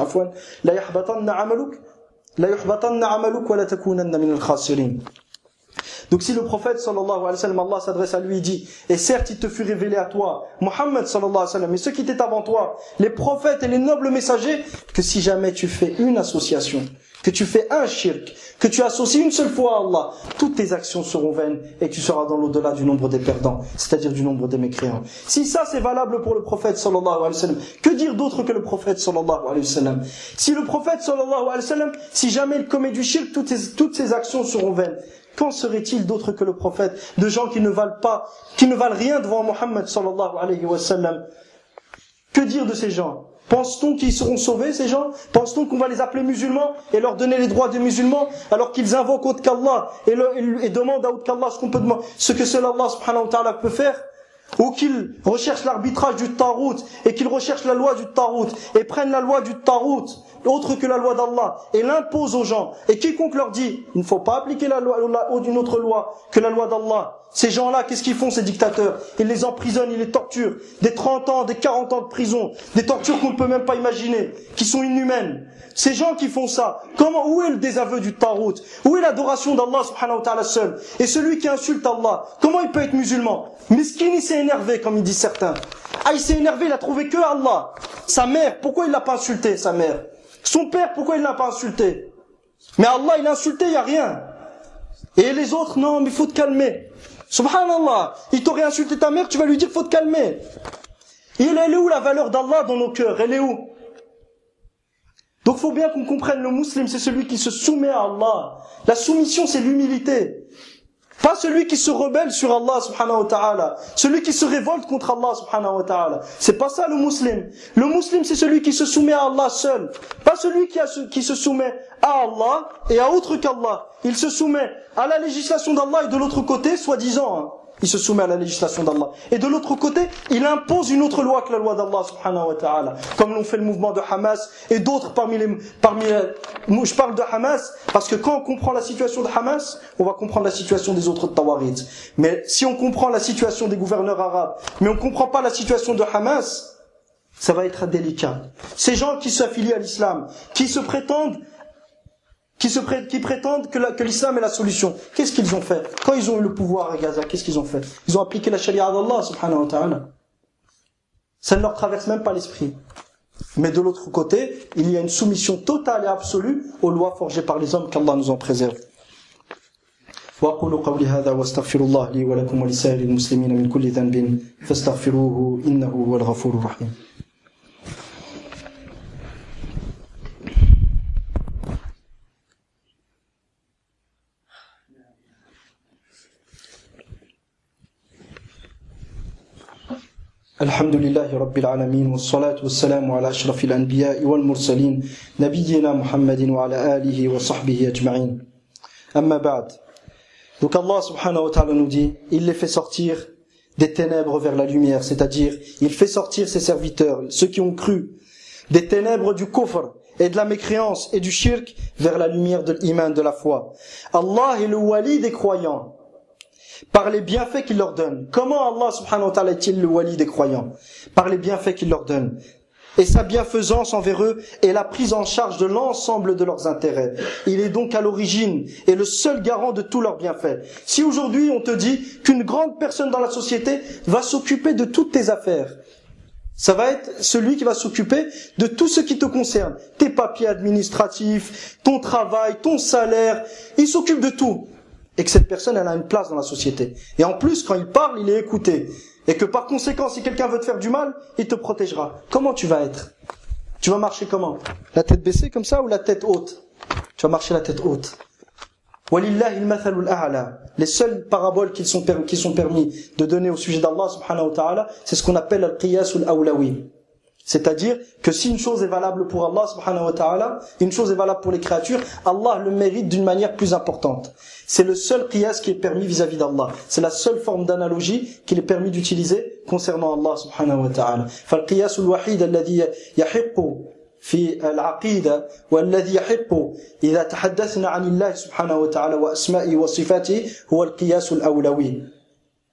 عَمَلُكَ وَلَتَكُونَنَّ مِنَ الْخَاسِرِينَ. Donc si le prophète sallallahu alayhi wa sallam, Allah s'adresse à lui et dit, et certes il te fut révélé à toi, Muhammad sallallahu alayhi wa sallam, et ceux qui étaient avant toi, les prophètes et les nobles messagers, que si jamais tu fais une association, que tu fais un shirk, que tu associes une seule fois à Allah, toutes tes actions seront vaines et tu seras dans l'au-delà du nombre des perdants, c'est-à-dire du nombre des mécréants. Si ça c'est valable pour le prophète sallallahu alayhi wa sallam, que dire d'autre que le prophète sallallahu alayhi wa sallam? Si le prophète sallallahu alayhi wa sallam, si jamais il commet du shirk, toutes ses actions seront vaines. Qu'en serait-il d'autre que le prophète, de gens qui ne valent rien devant Muhammad sallallahu alayhi wa sallam? Que dire de ces gens? Pense-t-on qu'ils seront sauvés, ces gens? Pense-t-on qu'on va les appeler musulmans et leur donner les droits des musulmans alors qu'ils invoquent autre qu'Allah et demandent à autre qu'Allah ce que seul Allah subhanahu wa ta'ala peut faire? Ou qu'ils recherchent l'arbitrage du Tarout et qu'ils recherchent la loi du Tarout et prennent la loi du Tarout autre que la loi d'Allah et l'imposent aux gens, et quiconque leur dit il ne faut pas appliquer la loi d'une autre loi que la loi d'Allah, ces gens-là, qu'est-ce qu'ils font, ces dictateurs? Ils les emprisonnent, ils les torturent, des 30 ans, des 40 ans de prison, des tortures qu'on ne peut même pas imaginer, qui sont inhumaines. Ces gens qui font ça, où est le désaveu du Tarout? Où est l'adoration d'Allah subhanahu wa ta'ala seul? Et celui qui insulte Allah, comment il peut être musulman? Miskin, il s'est énervé, comme ils disent certains. Ah, il s'est énervé, il a trouvé que Allah. Sa mère, pourquoi il l'a pas insulté, sa mère? Son père, pourquoi il l'a pas insulté? Mais Allah, il l'a insulté, il n'y a rien. Et les autres, non, mais il faut te calmer. Subhanallah, il t'aurait insulté ta mère, tu vas lui dire, il faut te calmer. Et elle est où la valeur d'Allah dans nos cœurs? Elle est où? Donc il faut bien qu'on comprenne, le musulman, c'est celui qui se soumet à Allah. La soumission, c'est l'humilité. Pas celui qui se rebelle sur Allah subhanahu wa ta'ala. Celui qui se révolte contre Allah subhanahu wa ta'ala. C'est pas ça le musulman. Le musulman, c'est celui qui se soumet à Allah seul. Pas celui qui se soumet à Allah et à autre qu'Allah. Il se soumet à la législation d'Allah et de l'autre côté, soi-disant, il se soumet à la législation d'Allah. Et de l'autre côté, il impose une autre loi que la loi d'Allah subhanahu wa ta'ala. Comme l'ont fait le mouvement de Hamas et d'autres je parle de Hamas parce que quand on comprend la situation de Hamas, on va comprendre la situation des autres Tawarid. Mais si on comprend la situation des gouverneurs arabes, mais on ne comprend pas la situation de Hamas, ça va être délicat. Ces gens qui s'affilient à l'islam, qui prétendent que l'islam est la solution. Qu'est-ce qu'ils ont fait? Quand ils ont eu le pouvoir à Gaza, qu'est-ce qu'ils ont fait? Ils ont appliqué la charia d'Allah subhanahu wa ta'ala. Ça ne leur traverse même pas l'esprit. Mais de l'autre côté, il y a une soumission totale et absolue aux lois forgées par les hommes, qu'Allah nous en préserve. وأقول قولي هذا واستغفر الله لي ولكم ولسائر المسلمين من كل ذنب فاستغفروه إنه هو الغفور الرحيم. الحمد لله رب العالمين والصلاة والسلام على أشرف الأنبياء والمرسلين نبينا محمد وعلى آله وصحبه أجمعين أما بعد. Donc Allah subhanahu wa ta'ala nous dit, il les fait sortir des ténèbres vers la lumière, c'est-à-dire il fait sortir ses serviteurs, ceux qui ont cru, des ténèbres du kufr et de la mécréance et du shirk vers la lumière de l'iman, de la foi. Allah est le wali des croyants par les bienfaits qu'il leur donne. Comment Allah subhanahu wa ta'ala est-il le wali des croyants? Par les bienfaits qu'il leur donne. Et sa bienfaisance envers eux est la prise en charge de l'ensemble de leurs intérêts. Il est donc à l'origine et le seul garant de tous leurs bienfaits. Si aujourd'hui on te dit qu'une grande personne dans la société va s'occuper de toutes tes affaires, ça va être celui qui va s'occuper de tout ce qui te concerne. Tes papiers administratifs, ton travail, ton salaire, il s'occupe de tout. Et que cette personne, elle a une place dans la société. Et en plus, quand il parle, il est écouté. Et que par conséquent, si quelqu'un veut te faire du mal, il te protégera. Comment tu vas être? Tu vas marcher comment? La tête baissée comme ça ou la tête haute? Tu vas marcher la tête haute. Walillahi al-mathalul a'la. Les seules paraboles qui sont permis de donner au sujet d'Allah subhanahu wa ta'ala, c'est ce qu'on appelle al-qiyasul awlawi. C'est-à-dire que si une chose est valable pour Allah subhanahu wa ta'ala, une chose est valable pour les créatures, Allah le mérite d'une manière plus importante. C'est le seul qiyas qui est permis vis-à-vis d'Allah. C'est la seule forme d'analogie qu'il est permis d'utiliser concernant Allah subhanahu wa ta'ala. فالقياس الوحيد الذي يحق في العقيدة والذي يحق إذا تحدثنا عن الله سبحانه وتعالى وأسمائه وصفاته هو القياس الأولوي.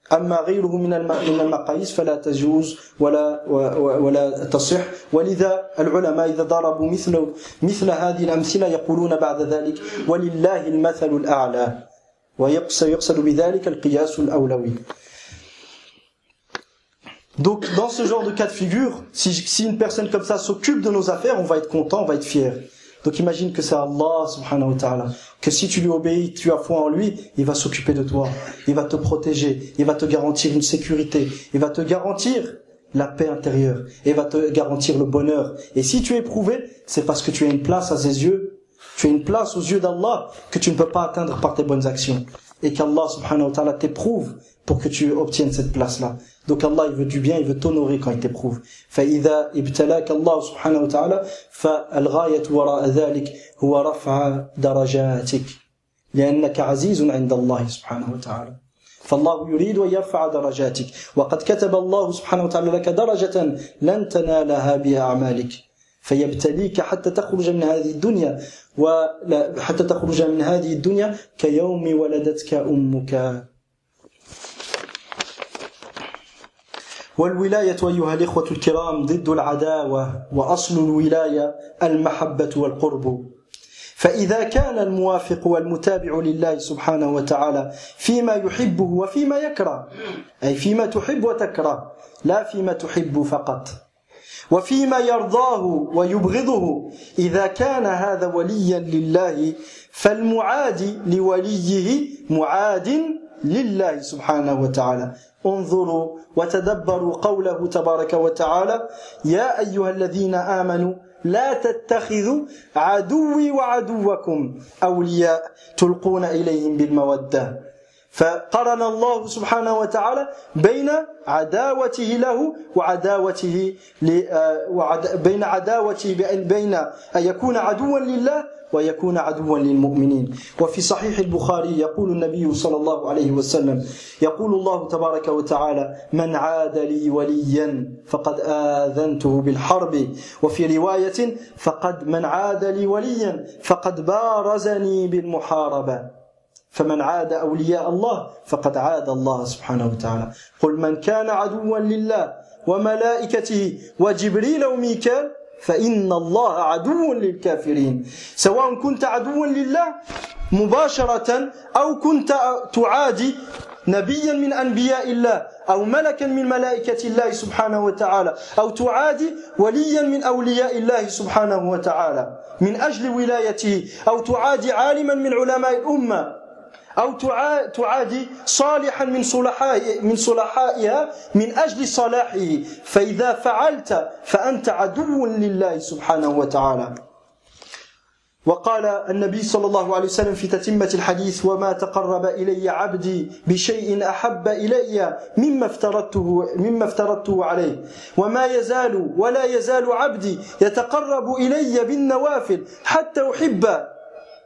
أما غيره من المقاييس فلا تجوز ولا تصح. ولذا العلماء إذا ضربوا مثل هذه الأمثلة يقولون بعد ذلك ولله المثل الأعلى، ويقصد بذلك القياس الأولوي. Donc dans ce genre de cas de figure, si une personne comme ça s'occupe de nos affaires, on va être content, on va être fier. Donc imagine que c'est Allah subhanahu wa ta'ala, que si tu lui obéis, tu as foi en lui, il va s'occuper de toi, il va te protéger, il va te garantir une sécurité, il va te garantir la paix intérieure, il va te garantir le bonheur. Et si tu es éprouvé, c'est parce que tu as une place à ses yeux, tu as une place aux yeux d'Allah que tu ne peux pas atteindre par tes bonnes actions. Et qu'Allah subhanahu wa ta'ala t'éprouve pour que tu obtiennes cette place-là. Donc Allah, il veut du bien, il veut t'honorer quand il t'éprouve. فإذا ابتلاك الله سبحانه وتعالى فالغاية وراء ذلك هو رفع درجاتك لأنك عزيز عند الله سبحانه وتعالى. فالله يريد أن يرفع درجاتك، وقد كتب الله سبحانه وتعالى لك درجة لن تنالها بأعمالك، فيبتليك حتى تخرج من هذه الدنيا حتى تخرج من هذه الدنيا كيوم ولدتك أمك. والولاية أيها الإخوة الكرام ضد العداوة، وأصل الولاية المحبة والقرب. فإذا كان الموافق والمتابع لله سبحانه وتعالى فيما يحبه وفيما يكره، أي فيما تحب وتكره لا فيما تحب فقط، وفيما يرضاه ويبغضه، إذا كان هذا وليا لله فالمعادي لوليه معاد لله سبحانه وتعالى. انظروا وتدبروا قوله تبارك وتعالى يا أيها الذين آمنوا لا تتخذوا عدوي وعدوكم أولياء تلقون إليهم بالمودة. فقرن الله سبحانه وتعالى بين عداوته له وعداوته بين أن يكون عدوا لله ويكون عدوا للمؤمنين. وفي صحيح البخاري يقول النبي صلى الله عليه وسلم يقول الله تبارك وتعالى من عاد لي وليا فقد آذنته بالحرب، وفي رواية فقد من عاد لي وليا فقد بارزني بالمحاربة. فمن عاد أولياء الله فقد عاد الله سبحانه وتعالى. قل من كان عدوا لله وملائكته وجبريل وميكال فإن الله عدو للكافرين. سواء كنت عدوا لله مباشرة أو كنت تعادي نبيا من أنبياء الله أو ملكا من ملائكة الله سبحانه وتعالى أو تعادي وليا من أولياء الله سبحانه وتعالى من أجل ولايته أو تعادي عالما من علماء الأمة أو تعادي صالحا من صلحائها من أجل صلاحه، فإذا فعلت فأنت عدو لله سبحانه وتعالى. وقال النبي صلى الله عليه وسلم في تتمة الحديث وما تقرب إلي عبدي بشيء أحب إلي مما افترضته عليه وما يزال ولا يزال عبدي يتقرب إلي بالنوافل حتى أحبه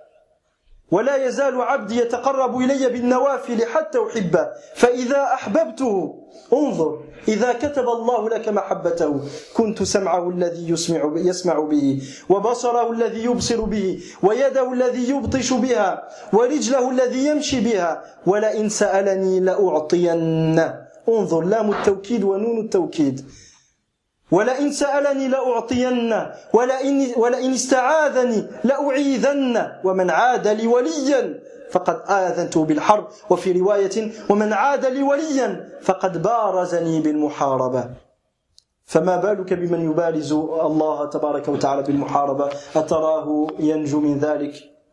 ولا يزال عبدي يتقرب إلي بالنوافل حتى أحبه فإذا أحببته انظر إذا كتب الله لك محبته كنت سمعه الذي يسمع به وبصره الذي يبصر به ويده الذي يبطش بها ورجله الذي يمشي بها ولئن سألني لأعطينه. انظر لام التوكيد ونون التوكيد. ولئن سألني لأعطينه ولئن استعاذني لأعيذنه ومن عاد لي وليا فقد آذنته بالحرب. وفي رواية ومن عاد لي وليا فقد بارزني بالمحاربة. فما بالك بمن يبارز الله تبارك وتعالى بالمحاربة؟ أتراه ينجو من ذلك؟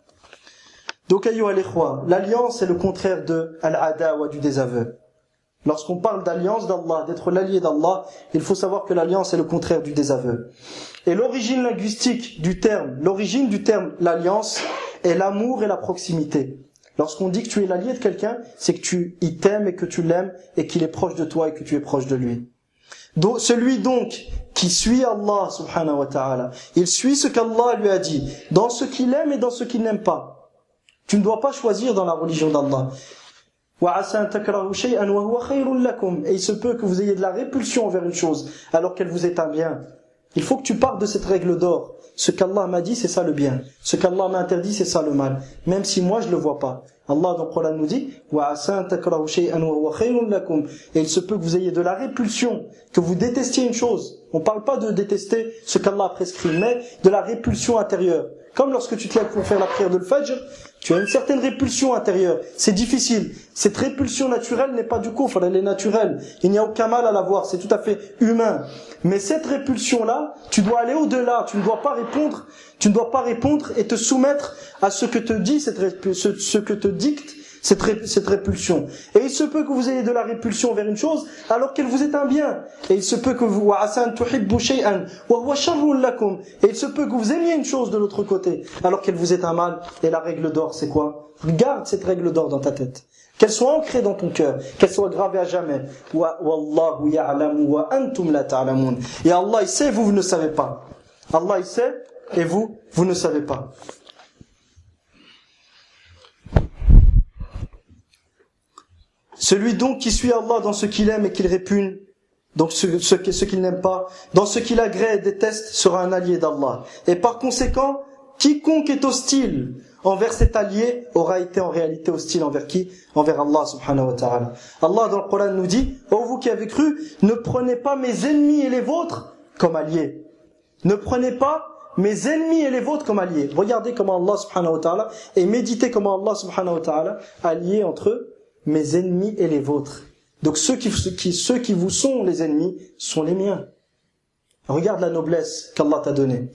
Donc أيها الإخوة, l'alliance est le contraire de al-adawa, du désaveu. Lorsqu'on parle d'alliance d'Allah, d'être l'allié d'Allah, il faut savoir que l'alliance est le contraire du désaveu. Et l'origine linguistique du terme, l'alliance, est l'amour et la proximité. Lorsqu'on dit que tu es l'allié de quelqu'un, c'est que il t'aime et que tu l'aimes et qu'il est proche de toi et que tu es proche de lui. Donc, celui donc qui suit Allah subhanahu wa ta'ala, il suit ce qu'Allah lui a dit, dans ce qu'il aime et dans ce qu'il n'aime pas. Tu ne dois pas choisir dans la religion d'Allah. Et il se peut que vous ayez de la répulsion envers une chose alors qu'elle vous est un bien. Il faut que tu partes de cette règle d'or. Ce qu'Allah m'a dit, c'est ça le bien. Ce qu'Allah m'a interdit, c'est ça le mal. Même si moi je le vois pas. Allah dans le Coran nous dit et il se peut que vous ayez de la répulsion, que vous détestiez une chose. On ne parle pas de détester ce qu'Allah a prescrit, mais de la répulsion intérieure. Comme lorsque tu te lèves pour faire la prière de l'Fajr, tu as une certaine répulsion intérieure. C'est difficile. Cette répulsion naturelle n'est pas du kufr, elle est naturelle. Il n'y a aucun mal à la voir, c'est tout à fait humain. Mais cette répulsion-là, tu dois aller au-delà. Tu ne dois pas répondre et te soumettre à ce que te dit ce que te dicte cette répulsion. Et il se peut que vous ayez de la répulsion vers une chose alors qu'elle vous est un bien. Et il se peut que vous et il se peut que vous aimiez une chose de l'autre côté alors qu'elle vous est un mal. Et la règle d'or, c'est quoi? Garde cette règle d'or dans ta tête. Qu'elle soit ancrée dans ton cœur, qu'elle soit gravée à jamais. Wallahu ya'lamu wa antum la ta'lamun. Et Allah il sait, vous ne savez pas. Allah il sait et vous ne savez pas. Celui donc qui suit Allah dans ce qu'il aime et qu'il répugne, donc ce qu'il n'aime pas, dans ce qu'il agrée et déteste, sera un allié d'Allah. Et par conséquent, quiconque est hostile envers cet allié aura été en réalité hostile envers qui? Envers Allah subhanahu wa ta'ala. Allah dans le Coran nous dit, ô vous qui avez cru, ne prenez pas mes ennemis et les vôtres comme alliés. Ne prenez pas mes ennemis et les vôtres comme alliés. Regardez comment Allah subhanahu wa ta'ala, et méditez comment Allah subhanahu wa ta'ala a lié entre eux mes ennemis et les vôtres. Donc ceux qui vous sont les ennemis sont les miens. Regarde la noblesse qu'Allah t'a donnée.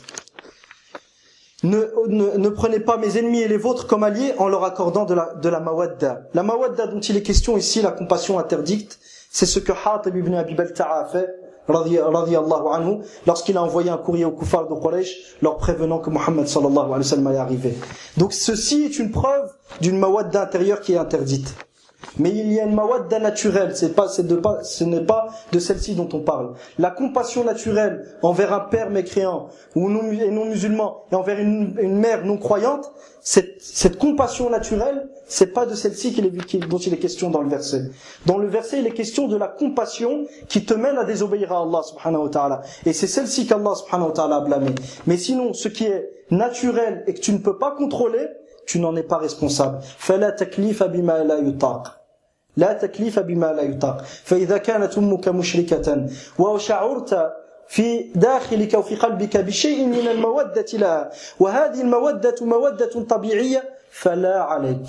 Ne prenez pas mes ennemis et les vôtres comme alliés en leur accordant de la mawadda. La mawadda dont il est question ici, la compassion interdite, c'est ce que Hatib ibn Abi Balta'a a fait, radiyallahu anhu, lorsqu'il a envoyé un courrier aux kuffars de Quraysh, leur prévenant que Muhammad sallallahu alayhi wa sallam allait arriver. Donc ceci est une preuve d'une mawadda intérieure qui est interdite. Mais il y a une mawadda naturelle, ce n'est pas de celle-ci dont on parle. La compassion naturelle envers un père mécréant ou non musulman et envers une mère non croyante, cette compassion naturelle, c'est pas de celle-ci dont il est question dans le verset. Dans le verset, il est question de la compassion qui te mène à désobéir à Allah subhanahu wa ta'ala. Et c'est celle-ci qu'Allah subhanahu wa ta'ala a blâmé. Mais sinon, ce qui est naturel et que tu ne peux pas contrôler, tu n'en es pas responsable. فلا تكليف بما لا يطاق. لا تكليف بما لا يطاق. فإذا كانت أمك مشركة وشعرت في داخلك وفي قلبك بشيء من المودة لها وهذه المودة مودة طبيعية فلا عليك.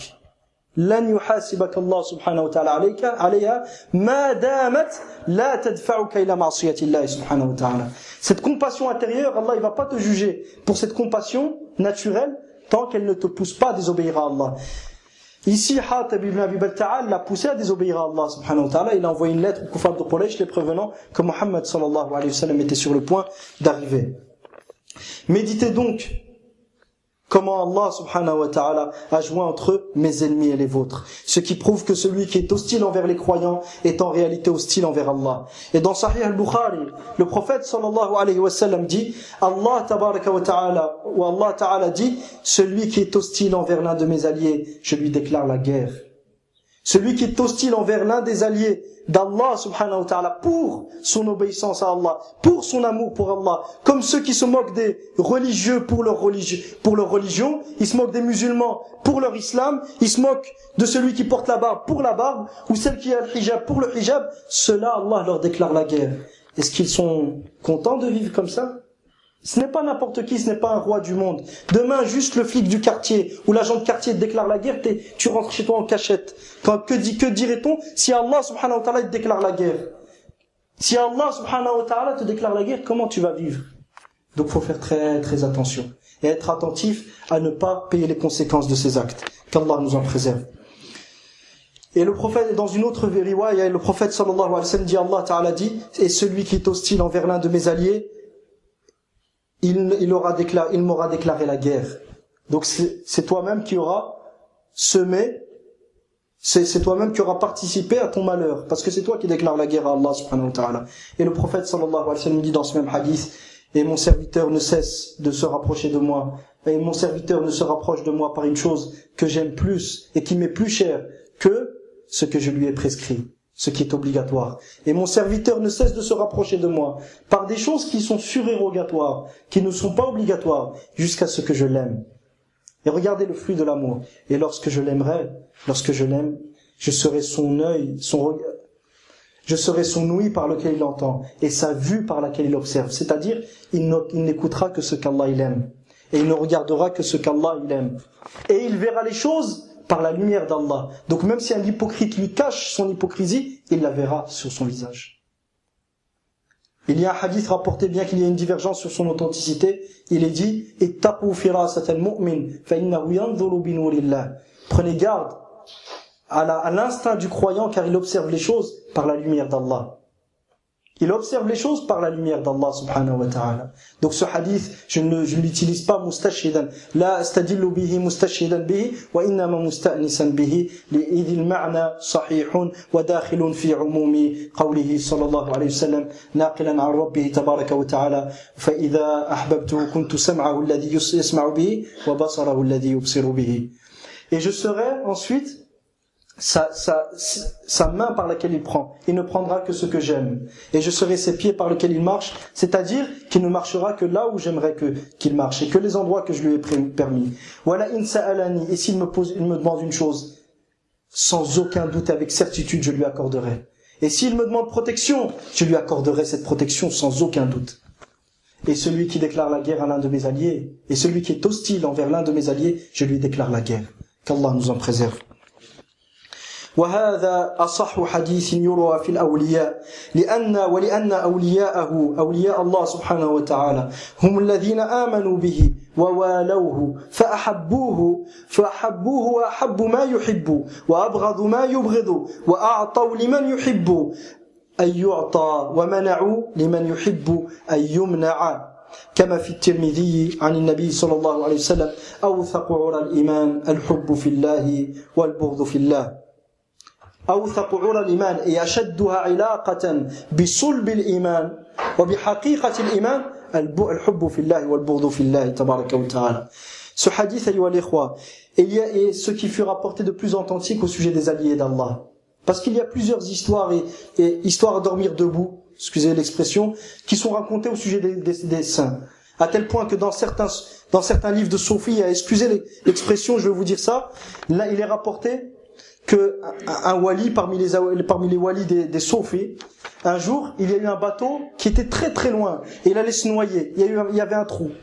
لن يحاسبك الله سبحانه وتعالى عليها ما دامت لا تدفعك إلى معصية الله سبحانه وتعالى. Cette compassion intérieure, Allah il va pas te juger pour cette compassion naturelle tant qu'elle ne te pousse pas à désobéir à Allah. Ici, Hatib ibn Abi Balta'a l'a poussé à désobéir à Allah subhanahu wa ta'ala. Il a envoyé une lettre aux kuffars de Quraysh les prévenant que Muhammad sallallahu alayhi wa sallam était sur le point d'arriver. Méditez donc comment Allah subhanahu wa ta'ala a joint entre eux mes ennemis et les vôtres. Ce qui prouve que celui qui est hostile envers les croyants est en réalité hostile envers Allah. Et dans Sahih al-Bukhari, le prophète sallallahu alayhi wa sallam dit, Allah tabaraka wa ta'ala, ou Allah ta'ala dit, celui qui est hostile envers l'un de mes alliés, je lui déclare la guerre. Celui qui est hostile envers l'un des alliés d'Allah subhanahu wa ta'ala pour son obéissance à Allah, pour son amour pour Allah, comme ceux qui se moquent des religieux pour leur religion, ils se moquent des musulmans pour leur islam, ils se moquent de celui qui porte la barbe pour la barbe, ou celle qui a le hijab pour le hijab, ceux-là, Allah leur déclare la guerre. Est-ce qu'ils sont contents de vivre comme ça? Ce n'est pas n'importe qui, ce n'est pas un roi du monde. Demain, juste le flic du quartier ou l'agent de quartier te déclare la guerre, tu rentres chez toi en cachette. Que dirait-on si Allah subhanahu wa ta'ala te déclare la guerre? Si Allah subhanahu wa ta'ala te déclare la guerre, comment tu vas vivre? Donc il faut faire très très attention et être attentif à ne pas payer les conséquences de ces actes. Qu'Allah nous en préserve. Et le prophète, dans une autre riwaya, le prophète sallallahu alayhi wa sallam dit, Allah ta'ala dit, et celui qui est hostile envers l'un de mes alliés, il m'aura déclaré la guerre. Donc c'est toi-même qui auras semé, c'est toi-même qui auras participé à ton malheur, parce que c'est toi qui déclares la guerre à Allah subhanahu wa ta'ala. Et le prophète sallallahu alayhi wa sallam dit dans ce même hadith, et mon serviteur ne cesse de se rapprocher de moi, et mon serviteur ne se rapproche de moi par une chose que j'aime plus et qui m'est plus chère que ce que je lui ai prescrit, ce qui est obligatoire. Et mon serviteur ne cesse de se rapprocher de moi par des choses qui sont surérogatoires, qui ne sont pas obligatoires, jusqu'à ce que je l'aime. Et regardez le flux de l'amour. Et lorsque je l'aimerai, lorsque je l'aime, je serai son œil, son regard, je serai son ouïe par lequel il entend et sa vue par laquelle il observe. C'est-à-dire, il n'écoutera que ce qu'Allah il aime. Et il ne regardera que ce qu'Allah il aime. Et il verra les choses par la lumière d'Allah. Donc même si un hypocrite lui cache son hypocrisie, il la verra sur son visage. Il y a un hadith rapporté, bien qu'il y ait une divergence sur son authenticité, il est dit « Ittaqu firasat al-mu'min, fa innahu yanzuru bi nurillah » Prenez garde à l'instinct du croyant, car il observe les choses par la lumière d'Allah. Il observe les choses par la lumière d'Allah subhanahu wa ta'ala. Donc ce hadith, je ne l'utilise pas mustashidan. La astadillu bihi mustashidan bihi, wa innama musta'nisan bihi, li'idhi al-ma'na sahihun, wa dakhilun fi umumi qawlihi sallallahu alayhi wa sallam, naqilan an rabbihi tabaraka wa ta'ala, fa idha ahbabtuhu kuntu sam'ahu alladhi yasma'u bihi, wa basarahu alladhi yubsiru bihi. Et je serai ensuite sa main par laquelle il prend. Il ne prendra que ce que j'aime. Et je serai ses pieds par lesquels il marche, c'est-à-dire qu'il ne marchera que là où j'aimerais qu'il marche, et que les endroits que je lui ai permis. Voilà in sa'alani, et s'il il me demande une chose, sans aucun doute, avec certitude, je lui accorderai. Et s'il me demande protection, je lui accorderai cette protection sans aucun doute. Et celui qui déclare la guerre à l'un de mes alliés, et celui qui est hostile envers l'un de mes alliés, je lui déclare la guerre. Qu'Allah nous en préserve. وهذا أصح حديث يروى في الأولياء ولأن أولياء الله سبحانه وتعالى هم الذين آمنوا به ووالوه فأحبوه وأحبوا ما يحب وأبغضوا ما يبغض وأعطوا لمن يحب أن يعطى ومنعوا لمن يحب أن يمنع كما في الترمذي عن النبي صلى الله عليه وسلم أوثق عرى الإيمان الحب في الله والبغض في الله أوثق عرى الإيمان أي أشدها علاقة بصلب الإيمان وبحقيقة الإيمان الحب في الله والبغض في الله تبارك وتعالى. Ce hadith, ayyuha l'ikhwa, et ce qui fut rapporté de plus authentique au sujet des alliés d'Allah. Parce qu'il y a plusieurs histoires et histoires à dormir debout, excusez l'expression, qui sont racontées au sujet des saints. À tel point que dans certains livres de Sophie, excusez l'expression, je vais vous dire ça, là il est rapporté que un wali parmi les walis des Sophis, un jour, il y a eu un bateau qui était très très loin et il allait se noyer. Il y avait un trou.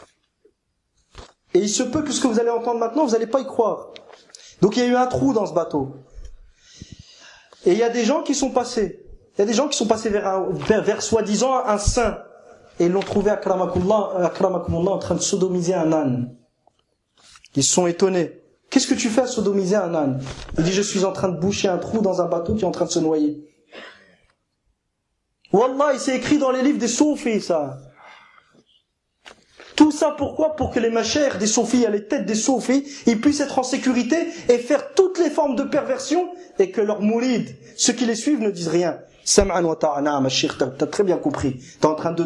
Et il se peut que ce que vous allez entendre maintenant, vous n'allez pas y croire. Donc il y a eu un trou dans ce bateau. Et il y a des gens qui sont passés. Il y a des gens qui sont passés vers soi-disant un saint. Et ils l'ont trouvé akramakumullah en train de sodomiser un âne. Ils se sont étonnés. Qu'est-ce que tu fais à sodomiser un âne? Il dit, je suis en train de boucher un trou dans un bateau qui est en train de se noyer. Wallah, c'est écrit dans les livres des soufis, ça. Tout ça pourquoi? Pour que les machères des soufis, les têtes des soufis, ils puissent être en sécurité et faire toutes les formes de perversion et que leurs mourides, ceux qui les suivent, ne disent rien. Sam'an wa ta'ana, ma chère, t'as très bien compris. T'es en train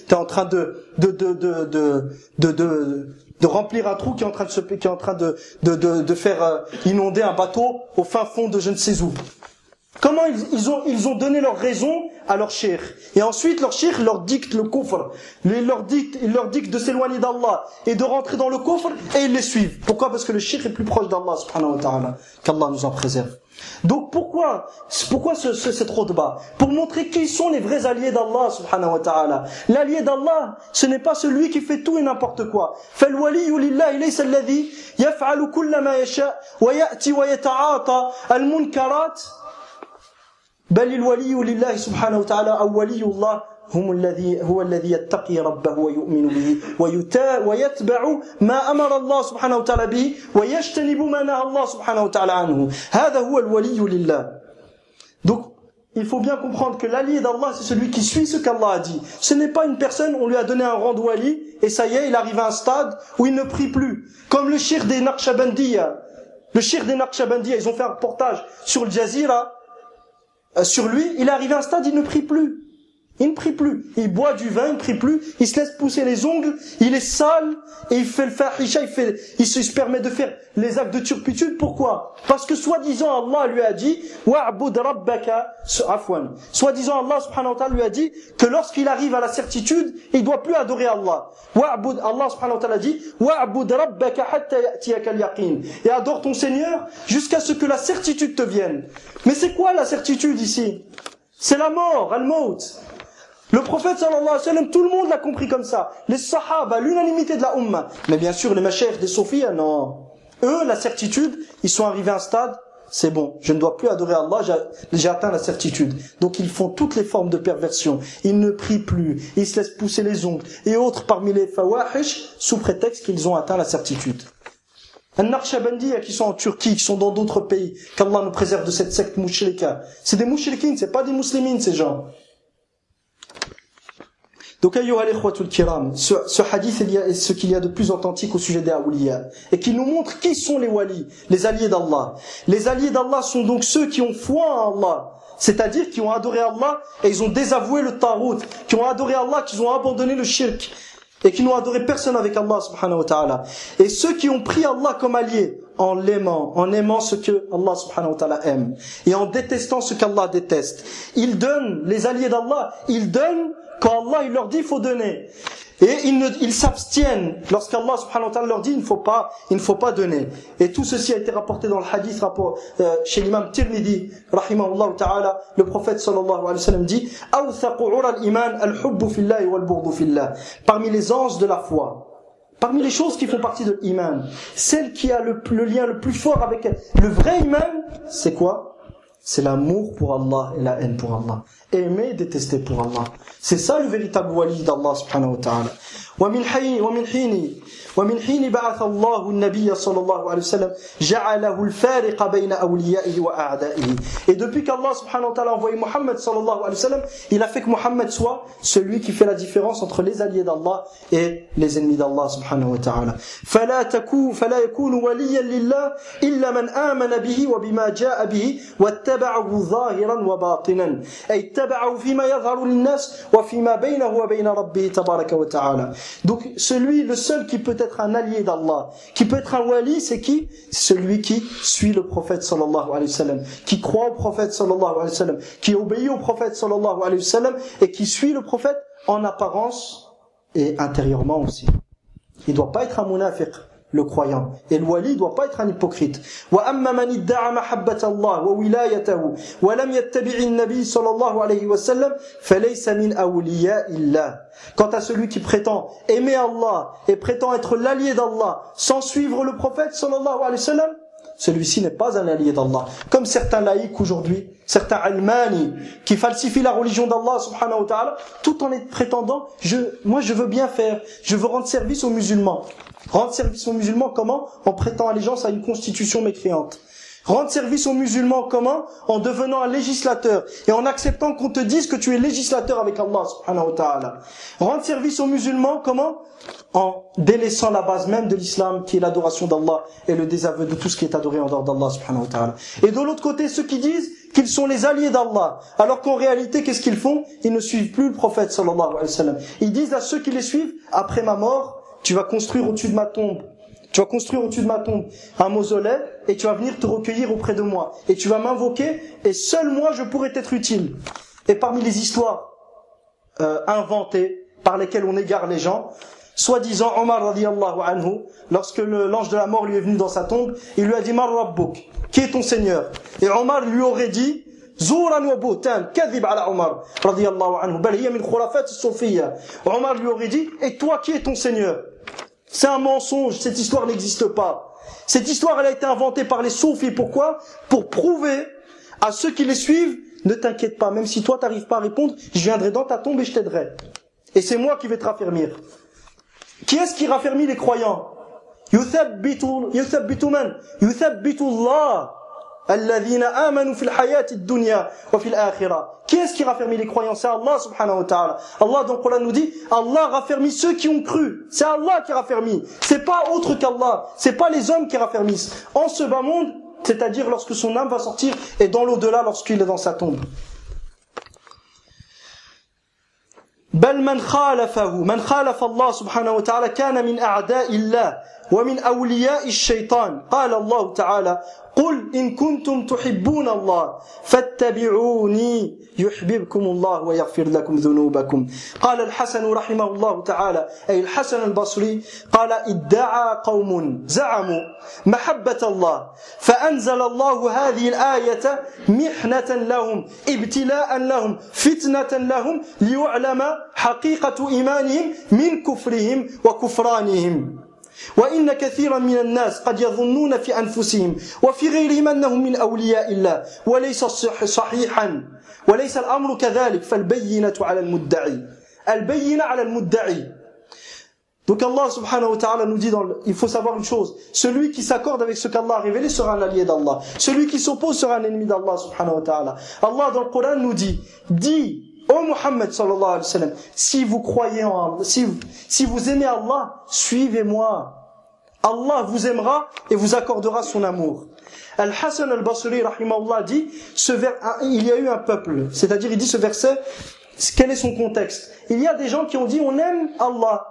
de remplir un trou qui est en train de faire inonder un bateau au fin fond de je ne sais où. Comment ils ont donné leur raison à leur cheikh. Et ensuite leur cheikh leur dicte le kufr. Il leur dicte de s'éloigner d'Allah et de rentrer dans le kufr et ils les suivent. Pourquoi? Parce que le cheikh est plus proche d'Allah subhanahu wa ta'ala. Qu'Allah nous en préserve. Donc pourquoi cette khutbah? Pour montrer qui sont les vrais alliés d'Allah subhanahu wa ta'ala. L'allié d'Allah, ce n'est pas celui qui fait tout et n'importe quoi. فالولي لله ليس الذي يفعل كل ما يشاء ويأتي ويتعاطى المنكرات بل الولي لله سبحانه وتعالى أو ولي الله هو الذي يتقي ربه ويؤمن به ويتبع ما أمر الله سبحانه وتعالى به ويجتنب ما نهى الله سبحانه وتعالى عنه هذا هو الولي لله. Donc il faut bien comprendre que l'allié d'Allah, c'est celui qui suit ce qu'Allah a dit. Ce n'est pas une personne, on lui a donné un rang de wali et ça y est, il arrive à un stade où il ne prie plus, comme le shir des Naqshbandiya. Le shir des Naqshbandiya, ils ont fait un reportage sur le Jazira. Sur lui, il est arrivé à un stade, il ne prie plus. Il ne prie plus. Il boit du vin, il ne prie plus. Il se laisse pousser les ongles. Il est sale et il fait le fahisha. Il se permet de faire les actes de turpitude. Pourquoi? Parce que soi-disant Allah lui a dit wa'bud rabbaka afwan. Soi-disant Allah subhanahu wa ta'ala lui a dit que lorsqu'il arrive à la certitude, il doit plus adorer Allah. Allah subhanahu wa ta'ala dit wa'bud rabbaka hatta ya'tiyaka al-yaqin. Et adore ton Seigneur jusqu'à ce que la certitude te vienne. Mais c'est quoi la certitude ici? C'est la mort, al-maut. Le prophète sallallahu alayhi wa sallam, tout le monde l'a compris comme ça. Les sahaba, l'unanimité de la umma. Mais bien sûr, les mashayikh des soufis, non. Eux, la certitude, ils sont arrivés à un stade, c'est bon, je ne dois plus adorer Allah, j'ai atteint la certitude. Donc ils font toutes les formes de perversion. Ils ne prient plus, ils se laissent pousser les ongles. Et autres parmi les fawahish, sous prétexte qu'ils ont atteint la certitude. Un Naqshbandiya qui sont en Turquie, qui sont dans d'autres pays, qu'Allah nous préserve de cette secte mouchrika. C'est des mouchrikines, c'est pas des muslimines ces gens. Donc, ayyuha l'ikhwatul kiram, ce hadith est ce qu'il y a de plus authentique au sujet des awliya, et qui nous montre qui sont les walis, les alliés d'Allah. Les alliés d'Allah sont donc ceux qui ont foi en Allah, c'est-à-dire qui ont adoré Allah et ils ont désavoué le tarout, qui ont adoré Allah, qui ont abandonné le shirk, et qui n'ont adoré personne avec Allah subhanahu wa ta'ala. Et ceux qui ont pris Allah comme allié, en aimant ce que Allah subhanahu wa ta'ala aime, et en détestant ce qu'Allah déteste. Ils donnent, les alliés d'Allah, ils donnent quand Allah il leur dit il faut donner. Et ils s'abstiennent lorsqu'Allah subhanahu wa ta'ala leur dit il ne faut pas donner. Et tout ceci a été rapporté dans le hadith chez l'imam Tirmidhi rahimahullah ta'ala. Le prophète sallallahu alayhi wa sallam dit awthaqu ura al-iman al-hubbu fillahi wal-bughdu fillah. Parmi les anges de la foi, parmi les choses qui font partie de l'iman, celle qui a le lien le plus fort avec elle, le vrai iman, c'est quoi? C'est l'amour pour Allah et la haine pour Allah. Aimer et détester pour Allah. C'est ça le véritable wali d'Allah subhanahu wa ta'ala. ومن حين بعث الله النبي صلى الله عليه وسلم جعله الفارق بين أوليائه وأعدائه. Et depuis qu'Allah subhanahu wa ta'ala a envoyé Muhammad sallallahu alayhi wa sallam, il a fait que Muhammad soit celui qui fait la différence entre les alliés d'Allah et les ennemis d'Allah subhanahu wa ta'ala. فلا يكون وليا لله إلا من آمن به وبما جاء به واتبعه ظاهرا وباطنا أي اتبعه فيما يظهر للناس وفيما بينه وبين ربه تبارك وتعالى. Donc le seul qui peut être un allié d'Allah, qui peut être un wali, c'est qui? Celui qui suit le prophète sallallahu alayhi wa sallam, qui croit au prophète sallallahu alayhi wa sallam, qui obéit au prophète sallallahu alayhi wa sallam et qui suit le prophète en apparence et intérieurement aussi. Il ne doit pas être un munafiq, le croyant. Et le wali ne doit pas être un hypocrite. وَأَمَّا مَنِ ادَّعَى مَحَبَّةَ اللَّهِ وَوِلَايَتَهُ وَلَمْ يَتَّبِعِ النَّبِيِّ صلى الله عليه وسلم فَلَيْسَ مِنْ أَوْلِيَاءِ اللَّهِ. Quant à celui qui prétend aimer Allah et prétend être l'allié d'Allah sans suivre le prophète sallallahu alayhi wa sallam, celui-ci n'est pas un allié d'Allah. Comme certains laïcs aujourd'hui, certains almani, qui falsifient la religion d'Allah subhanahu wa ta'ala, tout en prétendant, moi je veux bien faire, je veux rendre service aux musulmans. Rendre service aux musulmans comment? En prêtant allégeance à une constitution mécréante. Rendre service aux musulmans comment? En devenant un législateur et en acceptant qu'on te dise que tu es législateur avec Allah subhanahu wa ta'ala. Rendre service aux musulmans comment? En délaissant la base même de l'islam qui est l'adoration d'Allah et le désaveu de tout ce qui est adoré en dehors d'Allah subhanahu wa ta'ala. Et de l'autre côté, ceux qui disent qu'ils sont les alliés d'Allah, alors qu'en réalité, qu'est-ce qu'ils font? Ils ne suivent plus le prophète sallallahu alayhi wa sallam. Ils disent à ceux qui les suivent, après ma mort, tu vas construire au-dessus de ma tombe. Tu vas construire au-dessus de ma tombe un mausolée et tu vas venir te recueillir auprès de moi. Et tu vas m'invoquer et seul moi je pourrai t'être utile. Et parmi les histoires inventées par lesquelles on égare les gens, soi-disant Omar radiyallahu anhu, lorsque l'ange de la mort lui est venu dans sa tombe, il lui a dit Mar Rabbuk, qui est ton Seigneur? Et Omar lui aurait dit Zouran wa buhtan, kadhib ala Omar radiyallahu anhu, bal hiya min khurafat as-soufiyya. Omar lui aurait dit et toi qui est ton Seigneur? C'est un mensonge, cette histoire n'existe pas. Cette histoire, elle a été inventée par les soufis. Pourquoi? Pour prouver à ceux qui les suivent, ne t'inquiète pas, même si toi t'arrives pas à répondre, je viendrai dans ta tombe et je t'aiderai. Et c'est moi qui vais te raffermir. Qui est-ce qui raffermit les croyants? Yuthabbitu man? Yuthabbitu Allah. Alladhina amanu fil hayati dunya wa fil akhirah. Qui est-ce qui raffermit les croyants? C'est Allah subhanahu wa ta'ala. Allah dans le Coran nous dit Allah raffermit ceux qui ont cru. C'est Allah qui raffermit. C'est pas autre qu'Allah. C'est pas les hommes qui raffermissent. En ce bas monde, c'est-à-dire lorsque son âme va sortir et dans l'au-delà lorsqu'il est dans sa tombe. بل من خالف الله سبحانه وتعالى كان من أعداء الله ومن أولياء الشيطان. قال الله تعالى: قل إن كنتم تحبون الله فاتبعوني يحببكم الله ويغفر لكم ذنوبكم. قال الحسن رحمه الله تعالى، أي الحسن البصري، قال: ادعى قوم زعموا محبة الله فأنزل الله هذه الآية محنة لهم ابتلاء لهم فتنة لهم ليعلم حقيقة إيمانهم من كفرهم وكفرانهم. وإن كثيرا من الناس قد يظنون في أنفسهم وفي غيرهم أنهم من أولياء الله وليس صحيحا وليس الأمر كذلك فالبينة على المدعي. البينة على المدعي. Donc Allah subhanahu wa ta'ala nous dit il faut savoir une chose, celui qui s'accorde avec ce qu'Allah a révélé sera un allié d'Allah, celui qui s'oppose sera un ennemi d'Allah subhanahu wa ta'ala. Allah dans le Coran nous dit: ô Muhammad sallallahu alayhi wa sallam, si vous croyez en Allah, si vous aimez Allah, suivez-moi. Allah vous aimera et vous accordera son amour. Al-Hasan al-Basri rahimahullah dit, il y a eu un peuple, c'est-à-dire il dit ce verset, quel est son contexte? Il y a des gens qui ont dit on aime Allah.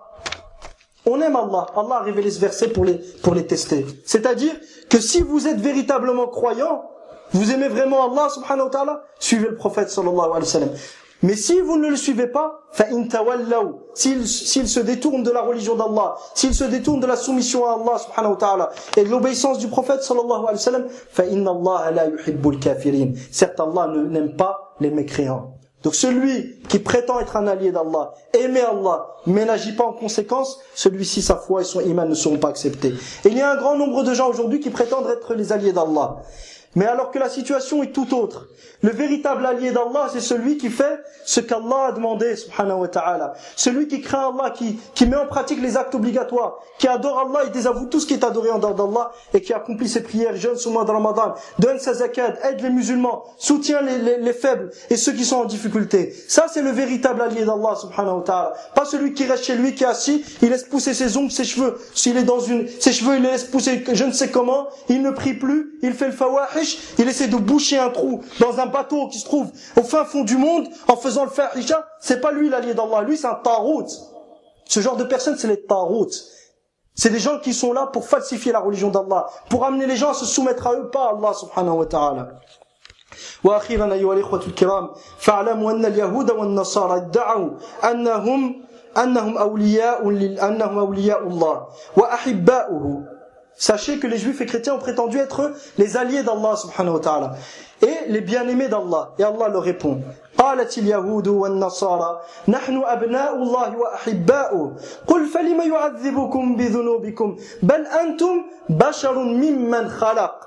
On aime Allah. Allah a révélé ce verset pour les tester. C'est-à-dire que si vous êtes véritablement croyant, vous aimez vraiment Allah subhanahu wa ta'ala, suivez le prophète sallallahu alayhi wa sallam. Mais si vous ne le suivez pas, فَإِن تَوَلَّوْا, s'il se détourne de la religion d'Allah, s'il se détourne de la soumission à Allah subhanahu wa ta'ala et de l'obéissance du prophète sallallahu alayhi wa sallam, فَإِنَّ اللَّهَ لَا يُحِبُّ الْكَافِرِينَ. Certes, Allah n'aime pas les mécréants. Donc celui qui prétend être un allié d'Allah, aimer Allah, mais n'agit pas en conséquence, celui-ci, sa foi et son iman ne seront pas acceptés. Et il y a un grand nombre de gens aujourd'hui qui prétendent être les alliés d'Allah. Mais alors que la situation est tout autre. Le véritable allié d'Allah, c'est celui qui fait ce qu'Allah a demandé, subhanahu wa ta'ala. Celui qui craint Allah, qui met en pratique les actes obligatoires, qui adore Allah et désavoue tout ce qui est adoré en dehors d'Allah, et qui accomplit ses prières, jeûne ce mois de Ramadan, donne sa zakat, aide les musulmans, soutient les faibles et ceux qui sont en difficulté. Ça, c'est le véritable allié d'Allah, subhanahu wa ta'ala. Pas celui qui reste chez lui, qui est assis, il laisse pousser ses ongles, ses cheveux. S'il est ses cheveux, il les laisse pousser je ne sais comment, il ne prie plus, il fait le fawahish, il essaie de boucher un trou dans un bateau qui se trouve au fin fond du monde en faisant le fahisha. C'est pas lui l'allié d'Allah, lui c'est un tarout. Ce genre de personnes, c'est les tarout. C'est des gens qui sont là pour falsifier la religion d'Allah, pour amener les gens à se soumettre à eux, pas à Allah subhanahu wa ta'ala. وأخيرا أيها الإخوة الكرام فاعلموا أن اليهود والنصارى ادعوا أنهم أولياء الله وأحباؤه. Sachez que les juifs et chrétiens ont prétendu être les alliés d'Allah subhanahu wa ta'ala et les bien-aimés d'Allah. Et Allah leur répond: قالت اليهود والنصارى نحن أبناء الله وأحباؤه قل فلم يعذبكم بذنوبكم بل أنتم بشر ممن خلق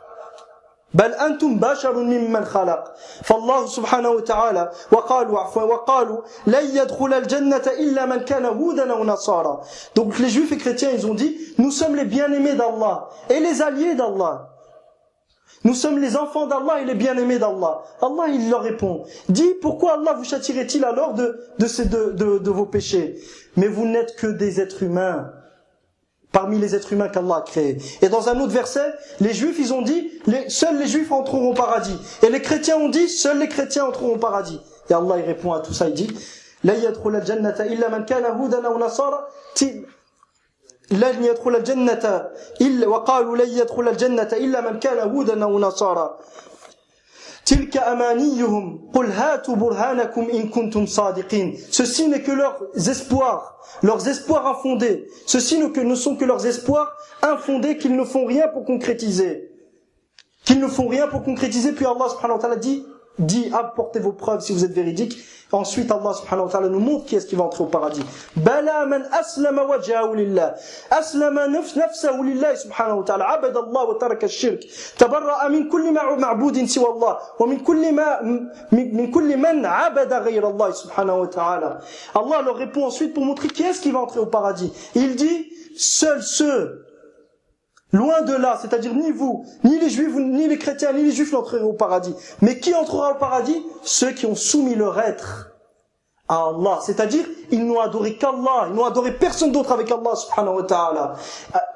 فالله سبحانه وتعالى وقالوا لن يدخل الجنة إلا من كان هودا أو نصارى. Donc les juifs et chrétiens, ils ont dit: nous sommes les bien-aimés d'Allah et les alliés d'Allah. Nous sommes les enfants d'Allah et les bien-aimés d'Allah. Allah, il leur répond: dis, pourquoi Allah vous châtierait-il alors de vos péchés? Mais vous n'êtes que des êtres humains parmi les êtres humains qu'Allah a créés. Et dans un autre verset, les juifs, ils ont dit, seuls les juifs entreront au paradis. Et les chrétiens ont dit, seuls les chrétiens entreront au paradis. Et Allah, il répond à tout ça, il dit: لن يدخل الجنة إلا من كان هودا أو نصارى لن يدخل الجنة إلا وقالوا لن يدخل الجنة إلا من كان هودا أو نصارى تلك أمانيهم قل هاتوا برهانكم إن كنتم صادقين. Ceci n'est que leurs espoirs infondés. Ceci ne sont que leurs espoirs infondés qu'ils ne font rien pour concrétiser. Puis Allah subhanahu wa ta'ala dit, apportez vos preuves si vous êtes véridiques. Ensuite Allah subhanahu wa ta'ala nous montre qui est-ce qui va entrer au paradis. Bala man aslama wajhahu lillah, aslama nafsahu lillah subhanahu wa ta'ala, abada Allah wa taraka ash-shirk, tabarra'a min kulli ma'budin siwa Allah wa min kulli man abada ghayra Allah subhanahu wa ta'ala. Allah leur répond ensuite pour montrer qui est-ce qui va entrer au paradis. Il dit: seuls ceux loin de là, c'est-à-dire ni vous, ni les juifs, ni les chrétiens, ni les juifs n'entreront au paradis. Mais qui entrera au paradis? Ceux qui ont soumis leur être à Allah. C'est-à-dire, ils n'ont adoré qu'Allah, ils n'ont adoré personne d'autre avec Allah subhanahu wa ta'ala.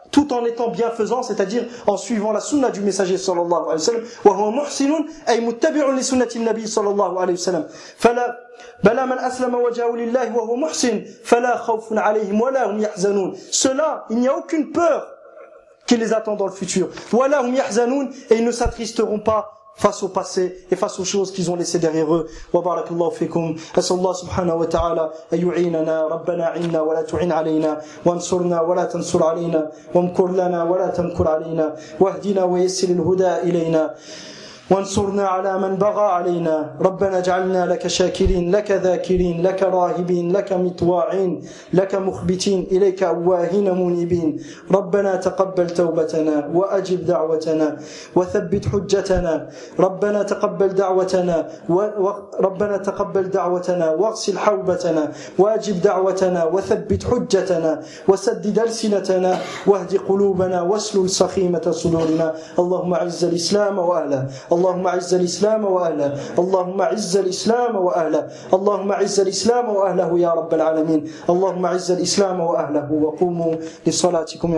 tout en étant bienfaisant, c'est-à-dire en suivant la sunna du messager sallallahu alayhi wa sallam. وهو محسن أي متبع لسنة النبي صلى الله عليه وسلم. بلى من أسلم وجهه لله وهو محسن فلا خوف عليهم ولا هم يحزنون. Cela, il n'y a aucune peur qui les attend dans le futur. ولا هم يحزنون, et ils ne s'attristeront pas face au passé et face aux choses qu'ils ont laissées derrière eux. وبارك الله فيكم. أسأل الله سبحانه وتعالى أن يعيننا. ربنا عنا ولا تعين علينا وانصرنا ولا تنصر علينا وامكر لنا ولا تمكر علينا واهدنا ويسر الهدى إلينا وانصرنا على من بغى علينا. ربنا اجعلنا لك شاكرين لك ذاكرين لك راهبين لك مطواعين لك مخبتين إليك أواهين منيبين. ربنا تقبل توبتنا وأجب دعوتنا وثبت حجتنا. ربنا تقبل دعوتنا ربنا تقبل دعوتنا واغسل حوبتنا وأجب دعوتنا وثبت حجتنا وسدد ألسنتنا واهد قلوبنا واسلل سخيمة صدورنا. اللهم أعز الإسلام وأهله. اللهم أعز الإسلام وأهله. اللهم أعز الإسلام وأهله. اللهم أعز الإسلام وأهله يا رب العالمين. اللهم أعز الإسلام وأهله. وقوموا لصلاتكم.